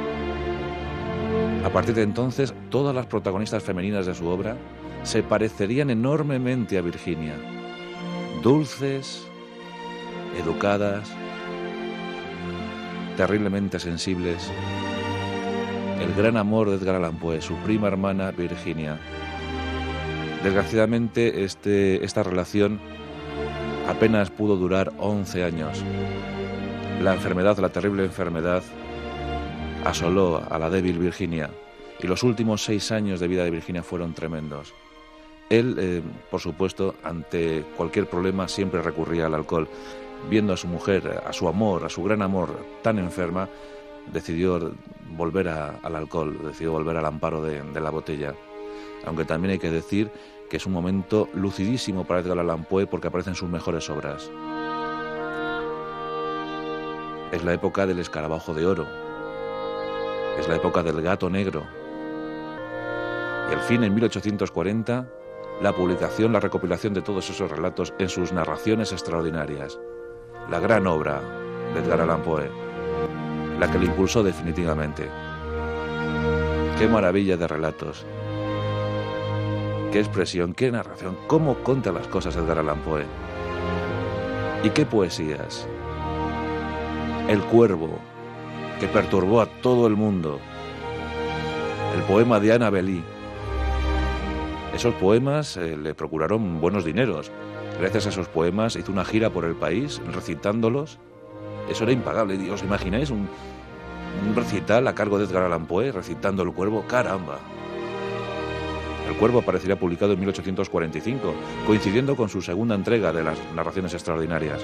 A partir de entonces, todas las protagonistas femeninas de su obra se parecerían enormemente a Virginia. Dulces, educadas, terriblemente sensibles. El gran amor de Edgar Allan Poe, su prima hermana Virginia. Desgraciadamente, este, esta relación apenas pudo durar once años. La enfermedad, la terrible enfermedad, asoló a la débil Virginia Y los últimos seis años de vida de Virginia fueron tremendos. Él, eh, por supuesto, ante cualquier problema siempre recurría al alcohol. Viendo a su mujer, a su amor, a su gran amor tan enferma, decidió volver a, al alcohol, decidió volver al amparo de, de la botella. Aunque también hay que decir que es un momento lucidísimo para Edgar Allan Poe porque aparecen sus mejores obras. Es la época del escarabajo de oro, es la época del gato negro. Y al fin, en mil ochocientos cuarenta, la publicación, la recopilación de todos esos relatos en sus narraciones extraordinarias. La gran obra de Edgar Allan Poe, la que le impulsó definitivamente. Qué maravilla de relatos, qué expresión, qué narración, cómo cuenta las cosas Edgar Allan Poe. Y qué poesías. El cuervo, que perturbó a todo el mundo. El poema de Annabel. Esos poemas eh, le procuraron buenos dineros. Gracias a esos poemas hizo una gira por el país recitándolos. Eso era impagable. ¿Os imagináis un, un recital a cargo de Edgar Allan Poe recitando El Cuervo? ¡Caramba! El Cuervo aparecería publicado en mil ochocientos cuarenta y cinco, coincidiendo con su segunda entrega de las narraciones extraordinarias.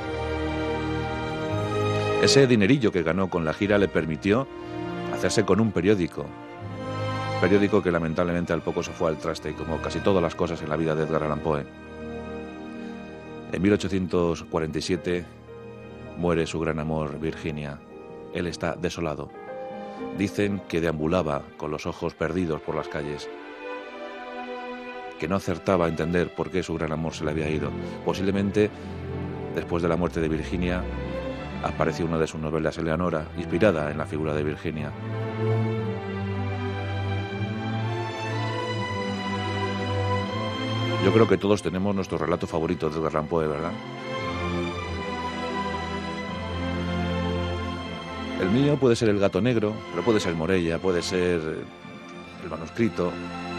Ese dinerillo que ganó con la gira le permitió hacerse con un periódico. Periódico que lamentablemente al poco se fue al traste, como casi todas las cosas en la vida de Edgar Allan Poe. En mil ochocientos cuarenta y siete muere su gran amor, Virginia. Él está desolado. Dicen que deambulaba con los ojos perdidos por las calles, que no acertaba a entender por qué su gran amor se le había ido. Posiblemente, después de la muerte de Virginia, apareció una de sus novelas, Eleanora, inspirada en la figura de Virginia. Yo creo que todos tenemos nuestro relato favorito de Edgar Allan Poe, ¿verdad? El mío puede ser El gato negro, pero puede ser Morella, puede ser El manuscrito,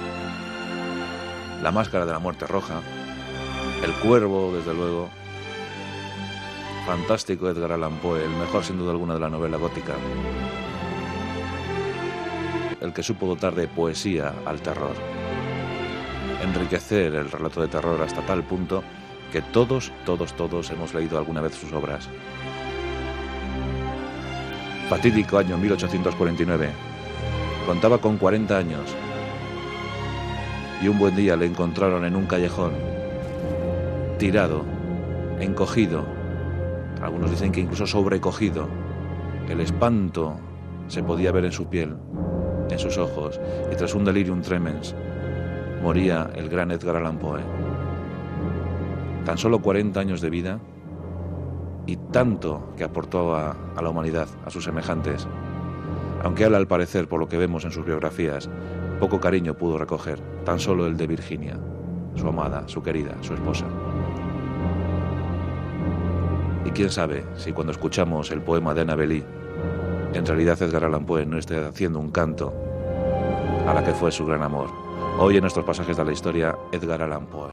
La máscara de la muerte roja, El cuervo, desde luego. Fantástico Edgar Allan Poe, el mejor sin duda alguna de la novela gótica. El que supo dotar de poesía al terror. Enriquecer el relato de terror hasta tal punto que todos, todos, todos hemos leído alguna vez sus obras. Fatídico año mil ochocientos cuarenta y nueve. Contaba con cuarenta años. Y un buen día le encontraron en un callejón, tirado, encogido. Algunos dicen que incluso sobrecogido. El espanto se podía ver en su piel, en sus ojos, y tras un delirium tremens moría el gran Edgar Allan Poe. Tan solo cuarenta años de vida y tanto que aportó a, a la humanidad, a sus semejantes. Aunque él, al parecer, por lo que vemos en sus biografías, poco cariño pudo recoger, tan solo el de Virginia, su amada, su querida, su esposa. Y quién sabe si cuando escuchamos el poema de Annabel, en realidad Edgar Allan Poe no esté haciendo un canto a la que fue su gran amor. Hoy en nuestros pasajes de la historia, Edgar Allan Poe.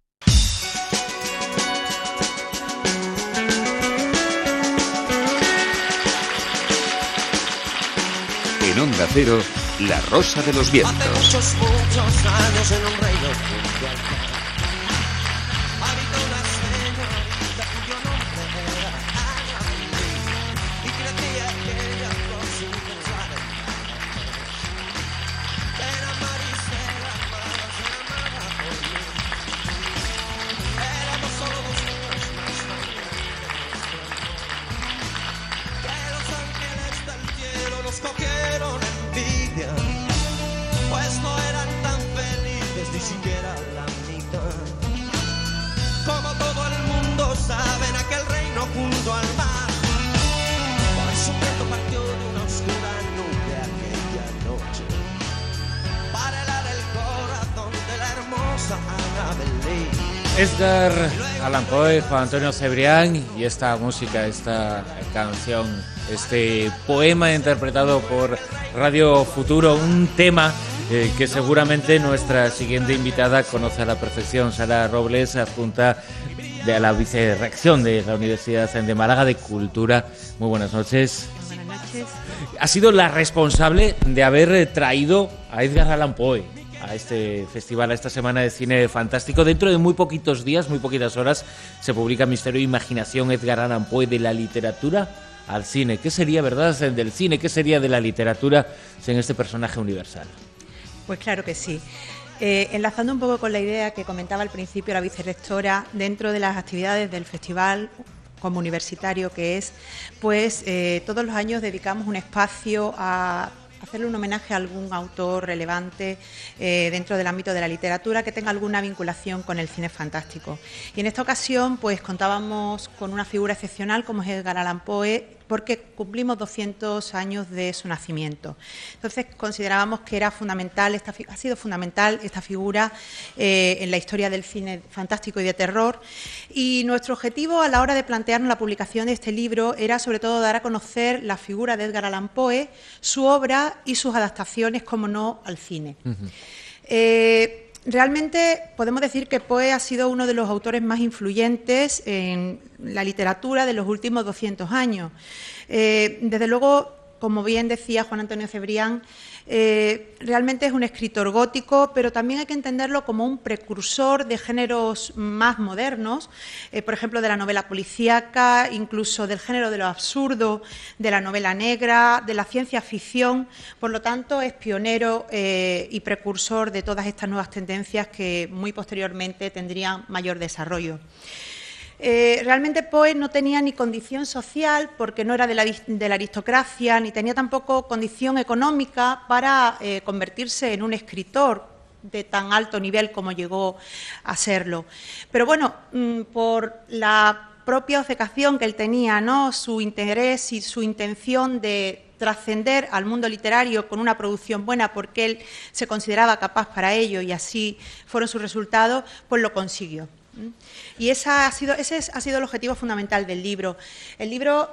En Onda Cero, La Rosa de los Vientos. Hace muchos, muchos años en un reino junto al mar habita una señorita cuyo nombre era Annabel, y crecía aquella por sin pensar en nada. Era Marisela, amada, se amaba por mí. Éramos solo dos niños más familiares de nuestro amor, que los ángeles del cielo nos cogieron envidia, pues no eran tan felices ni siquiera la mitad. Como todo el mundo sabe, en aquel reino junto al mar, pues un viento partió de una oscura nube aquella noche para helar el corazón de la hermosa Annabel. Edgar Allan Poe, Juan Antonio Cebrián, y esta música, esta canción, este poema interpretado por Radio Futuro, un tema eh, que seguramente nuestra siguiente invitada conoce a la perfección, Sara Robles, adjunta de la vicerrección de la Universidad de Málaga de Cultura. Muy buenas noches. Buenas noches. Ha sido la responsable de haber traído a Edgar Allan Poe, a este festival, a esta semana de cine fantástico. Dentro de muy poquitos días, muy poquitas horas, se publica Misterio e Imaginación, Edgar Allan Poe, de la literatura al cine. ¿Qué sería, verdad, del cine? ¿Qué sería de la literatura sin este personaje universal? Pues claro que sí. Eh, enlazando un poco con la idea que comentaba al principio la vicerrectora, dentro de las actividades del festival como universitario que es, pues eh, todos los años dedicamos un espacio a hacerle un homenaje a algún autor relevante eh, dentro del ámbito de la literatura que tenga alguna vinculación con el cine fantástico. Y en esta ocasión pues contábamos con una figura excepcional como es Edgar Allan Poe, porque cumplimos doscientos años de su nacimiento. Entonces considerábamos que era fundamental, esta, ha sido fundamental esta figura eh, en la historia del cine fantástico y de terror. Y nuestro objetivo a la hora de plantearnos la publicación de este libro era sobre todo dar a conocer la figura de Edgar Allan Poe, su obra y sus adaptaciones, como no, al cine. Uh-huh. eh, Realmente podemos decir que Poe ha sido uno de los autores más influyentes en la literatura de los últimos doscientos años. Eh, desde luego, como bien decía Juan Antonio Cebrián, eh, realmente es un escritor gótico, pero también hay que entenderlo como un precursor de géneros más modernos, eh, por ejemplo, de la novela policíaca, incluso del género de lo absurdo, de la novela negra, de la ciencia ficción. Por lo tanto, es pionero eh, y precursor de todas estas nuevas tendencias que muy posteriormente tendrían mayor desarrollo. Eh, realmente Poe no tenía ni condición social porque no era de la, de la aristocracia, ni tenía tampoco condición económica para eh, convertirse en un escritor de tan alto nivel como llegó a serlo. Pero bueno, mmm, por la propia obcecación que él tenía, ¿no?, su interés y su intención de trascender al mundo literario con una producción buena porque él se consideraba capaz para ello y así fueron sus resultados, pues lo consiguió. Y esa ha sido, ese ha sido el objetivo fundamental del libro. El libro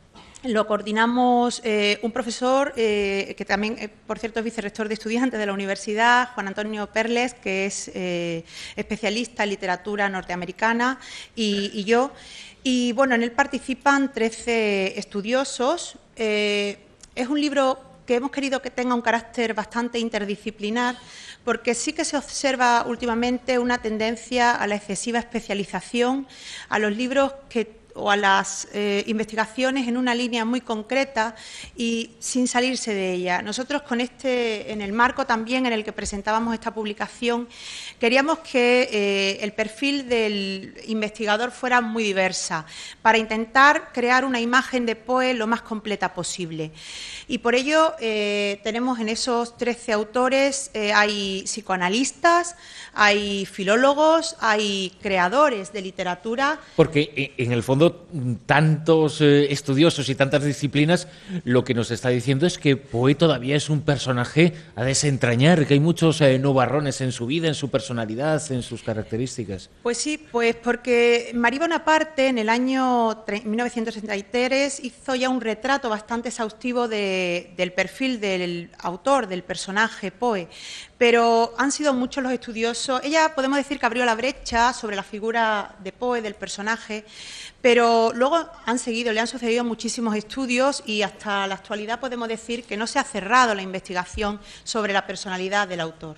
lo coordinamos eh, un profesor eh, que también, eh, por cierto, es vicerrector de estudiantes de la universidad, Juan Antonio Perles, que es eh, especialista en literatura norteamericana, y, y yo. Y bueno, en él participan trece estudiosos. Eh, es un libro que hemos querido que tenga un carácter bastante interdisciplinar, porque sí que se observa últimamente una tendencia a la excesiva especialización, a los libros que o a las eh, investigaciones en una línea muy concreta y sin salirse de ella. Nosotros con este, en el marco también en el que presentábamos esta publicación, queríamos que eh, el perfil del investigador fuera muy diversa, para intentar crear una imagen de Poe lo más completa posible. Y por ello eh, tenemos en esos trece autores, eh, hay psicoanalistas, hay filólogos, hay creadores de literatura. Porque en el fondo tantos eh, estudiosos y tantas disciplinas, lo que nos está diciendo es que Poe todavía es un personaje a desentrañar, que hay muchos eh, nubarrones en su vida, en su personalidad, en sus características. Pues sí, pues porque Marie Bonaparte en el año mil novecientos treinta y tres hizo ya un retrato bastante exhaustivo de, del perfil del autor, del personaje Poe. Pero han sido muchos los estudiosos. Ella, podemos decir que abrió la brecha sobre la figura de Poe, del personaje, pero luego han seguido, le han sucedido muchísimos estudios y hasta la actualidad podemos decir que no se ha cerrado la investigación sobre la personalidad del autor.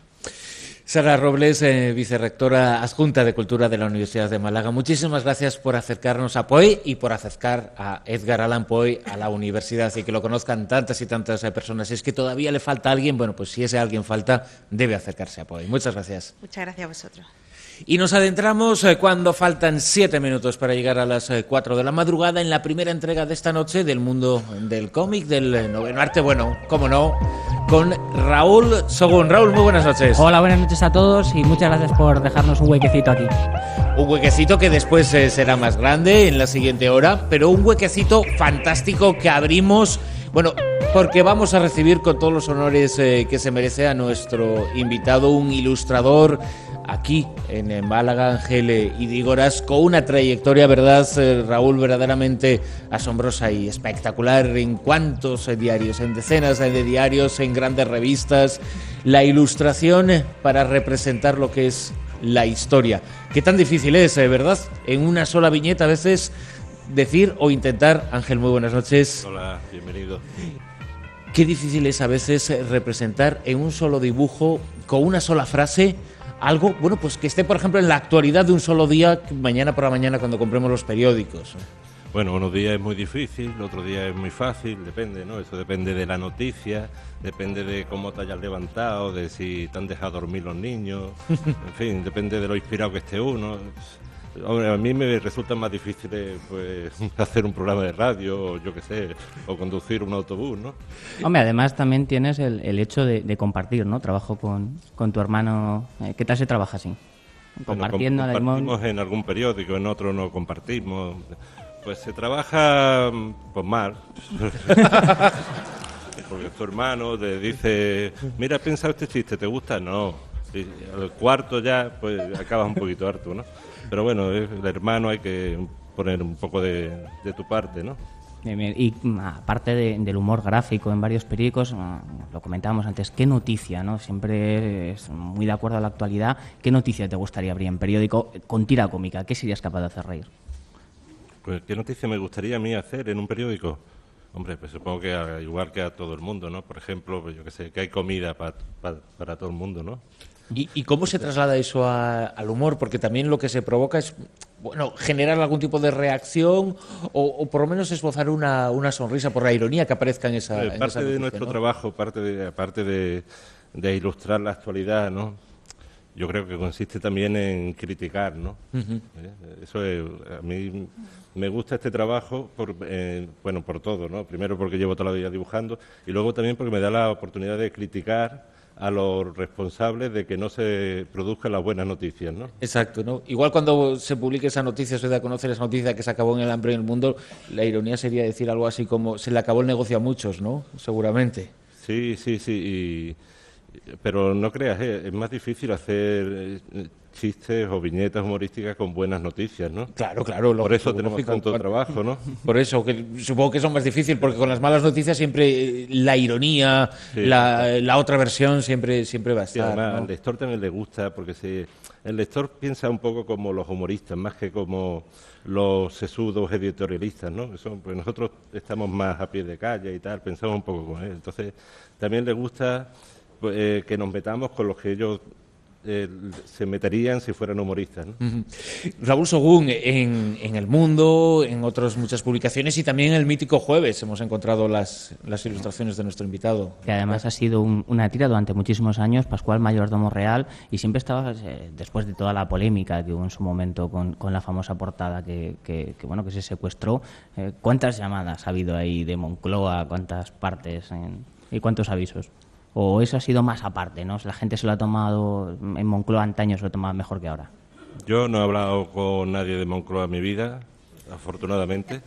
Sara Robles, eh, vicerrectora adjunta de Cultura de la Universidad de Málaga, muchísimas gracias por acercarnos a Poe y por acercar a Edgar Allan Poe a la universidad y que lo conozcan tantas y tantas eh, personas. Si es que todavía le falta alguien, bueno, pues si ese alguien falta, debe acercarse a Poe. Muchas gracias. Muchas gracias a vosotros. Y nos adentramos eh, cuando faltan siete minutos para llegar a las eh, cuatro de la madrugada en la primera entrega de esta noche del mundo del cómic, del eh, noveno arte, bueno, cómo no, con Raúl Sogún. Raúl, muy buenas noches. Hola, buenas noches a todos y muchas gracias por dejarnos un huequecito aquí. Un huequecito que después eh, será más grande en la siguiente hora, pero un huequecito fantástico que abrimos, bueno, porque vamos a recibir con todos los honores eh, que se merece a nuestro invitado, un ilustrador aquí en Málaga, Ángel Idígoras, con una trayectoria, ¿verdad, Raúl?, verdaderamente asombrosa y espectacular. ¿En cuántos diarios? En decenas de diarios, en grandes revistas. La ilustración para representar lo que es la historia. Qué tan difícil es, ¿verdad?, en una sola viñeta a veces decir o intentar. Ángel, muy buenas noches. Hola, bienvenido. qué difícil es a veces representar en un solo dibujo, con una sola frase, algo, bueno, pues que esté, por ejemplo, en la actualidad de un solo día, mañana por la mañana cuando compremos los periódicos. Bueno, unos días es muy difícil, otros días es muy fácil, depende, ¿no? Eso depende de la noticia, depende de cómo te hayas levantado, de si te han dejado dormir los niños, en fin, depende de lo inspirado que esté uno. Hombre, a mí me resulta más difícil pues, hacer un programa de radio, o yo qué sé, o conducir un autobús, ¿no? Hombre, además también tienes el, el hecho de, de compartir, ¿no? Trabajo con, con tu hermano. ¿Qué tal se trabaja así? Compartiendo. Bueno, compartimos en algún periódico, en otro no compartimos. Pues se trabaja pues mal. Porque tu hermano te dice, mira, piensa este chiste, ¿te gusta? No. Y al cuarto ya, pues acabas un poquito harto, ¿no? Pero bueno, el hermano hay que poner un poco de, de tu parte, ¿no? Y aparte de, del humor gráfico en varios periódicos, lo comentábamos antes, ¿qué noticia, no? Siempre es muy de acuerdo a la actualidad. ¿Qué noticia te gustaría abrir en periódico con tira cómica? ¿Qué serías capaz de hacer reír? Pues, ¿qué noticia me gustaría a mí hacer en un periódico? Hombre, pues supongo que a, igual que a todo el mundo, ¿no? Por ejemplo, pues yo qué sé, que hay comida pa, pa, para todo el mundo, ¿no? ¿Y, ¿Y cómo se traslada eso a, al humor? Porque también lo que se provoca es, bueno, generar algún tipo de reacción o, o por lo menos esbozar una, una sonrisa por la ironía que aparezca en esa, eh, en parte esa noticia, de nuestro ¿no? trabajo, parte de, aparte de, de ilustrar la actualidad, ¿no? Yo creo que consiste también en criticar, ¿no? Uh-huh. ¿Eh? Eso es, a mí me gusta este trabajo, por, eh, bueno, por todo, ¿no? Primero porque llevo toda la vida dibujando y luego también porque me da la oportunidad de criticar a los responsables de que no se produzcan las buenas noticias, ¿no? Exacto, ¿no? Igual cuando se publique esa noticia, se da a conocer esa noticia que se acabó en el hambre en el mundo, la ironía sería decir algo así como se le acabó el negocio a muchos, ¿no? Seguramente. Sí, sí, sí, y, pero no creas, ¿eh? Es más difícil hacer eh, chistes o viñetas humorísticas con buenas noticias, ¿no? Claro, claro. Por eso tenemos tanto trabajo, ¿no? Por eso, que supongo que eso es más difícil, porque con las malas noticias siempre la ironía, sí, la, la otra versión siempre siempre va a estar. Sí, además, ¿no? Al lector también le gusta, porque si el lector piensa un poco como los humoristas, más que como los sesudos editorialistas, ¿no? Eso, pues nosotros estamos más a pie de calle y tal, pensamos un poco con él. Entonces, también le gusta pues, eh, que nos metamos con los que ellos Eh, se meterían si fueran humoristas, ¿no? Uh-huh. Raúl Sogún, en, en El Mundo, en otras muchas publicaciones y también en el mítico Jueves hemos encontrado las, las ilustraciones de nuestro invitado. Que además ha sido un, una tira durante muchísimos años, Pascual Mayordomo Real, y siempre estaba, eh, después de toda la polémica que hubo en su momento con, con la famosa portada que, que, que, bueno, que se secuestró, eh, ¿cuántas llamadas ha habido ahí de Moncloa, cuántas partes en, y cuántos avisos? ¿O eso ha sido más aparte, no? La gente se lo ha tomado, en Moncloa antaño se lo tomaba mejor que ahora. Yo no he hablado con nadie de Moncloa en mi vida, afortunadamente.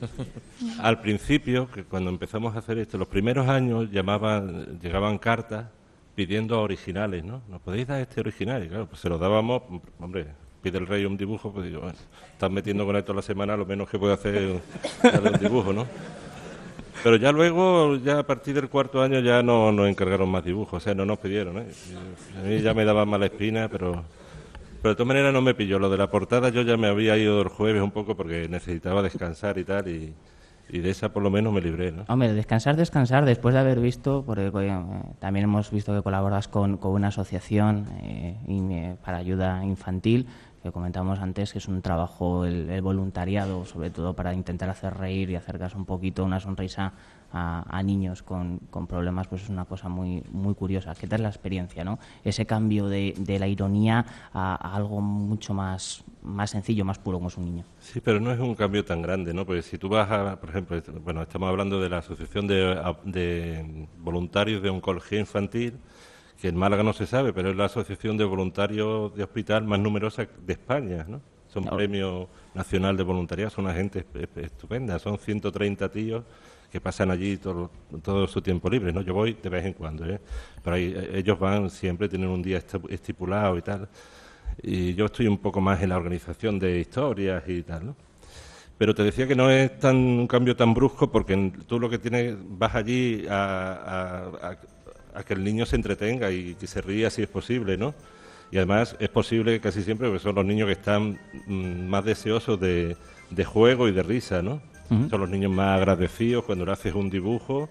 Al principio, que cuando empezamos a hacer esto, los primeros años llamaban, llegaban cartas pidiendo originales, ¿no? ¿Nos podéis dar este original? Y claro, pues se lo dábamos, hombre, pide el rey un dibujo, pues digo, bueno, estás metiendo con esto la semana, lo menos que puedo hacer es darle un dibujo, ¿no? Pero ya luego, ya a partir del cuarto año ya no nos encargaron más dibujos, o sea, no nos pidieron, ¿eh? A mí ya me daba mala espina, pero, pero de todas maneras no me pilló. Lo de la portada yo ya me había ido el jueves un poco porque necesitaba descansar y tal, y, y de esa por lo menos me libré, ¿no? Hombre, descansar, descansar, después de haber visto, porque eh, también hemos visto que colaboras con, con una asociación eh, y, eh, para ayuda infantil, que comentamos antes, que es un trabajo, el, el voluntariado, sobre todo para intentar hacer reír y acercarse un poquito, una sonrisa a, a niños con, con problemas, pues es una cosa muy muy curiosa. ¿Qué tal la experiencia, no? Ese cambio de, de la ironía a, a algo mucho más, más sencillo, más puro, como es un niño. Sí, pero no es un cambio tan grande, ¿no? Porque si tú vas a, por ejemplo, bueno, estamos hablando de la Asociación de, de Voluntarios de Oncología Infantil, que en Málaga no se sabe, pero es la asociación de voluntarios de hospital más numerosa de España, ¿no? Son no. Premio Nacional de Voluntariado, son una gente estupenda, son ciento treinta tíos que pasan allí todo, todo su tiempo libre, ¿no? Yo voy de vez en cuando, ¿eh? Pero ahí, ellos van siempre, tienen un día estipulado y tal, y yo estoy un poco más en la organización de historias y tal, ¿no? Pero te decía que no es tan un cambio tan brusco porque tú lo que tienes, vas allí a... a, a a que el niño se entretenga y que se ría si es posible, ¿no? Y además es posible casi siempre porque son los niños que están mmm, más deseosos de, de juego y de risa, ¿no? Uh-huh. Son los niños más agradecidos cuando le haces un dibujo,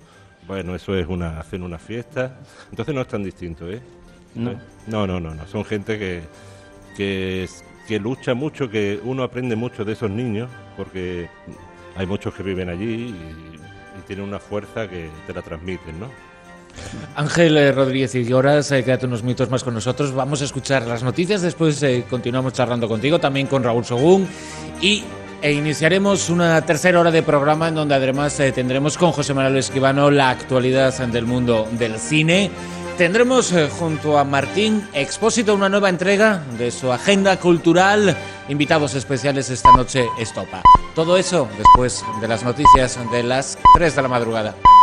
bueno, eso es una, hacen una fiesta. Entonces no es tan distinto, ¿eh? No. No, no, no, no. Son gente que, que, que lucha mucho, que uno aprende mucho de esos niños, porque hay muchos que viven allí y, y tienen una fuerza que te la transmiten, ¿no? Ángel eh, Rodríguez y Lloras, eh, quédate unos minutos más con nosotros. Vamos a escuchar las noticias, después eh, continuamos charlando contigo, también con Raúl Sogún, y e iniciaremos una tercera hora de programa en donde además eh, tendremos con José Manuel Esquivano la actualidad del mundo del cine. Tendremos eh, junto a Martín Expósito una nueva entrega de su agenda cultural. Invitados especiales esta noche, Estopa. Todo eso después de las noticias de las tres de la madrugada.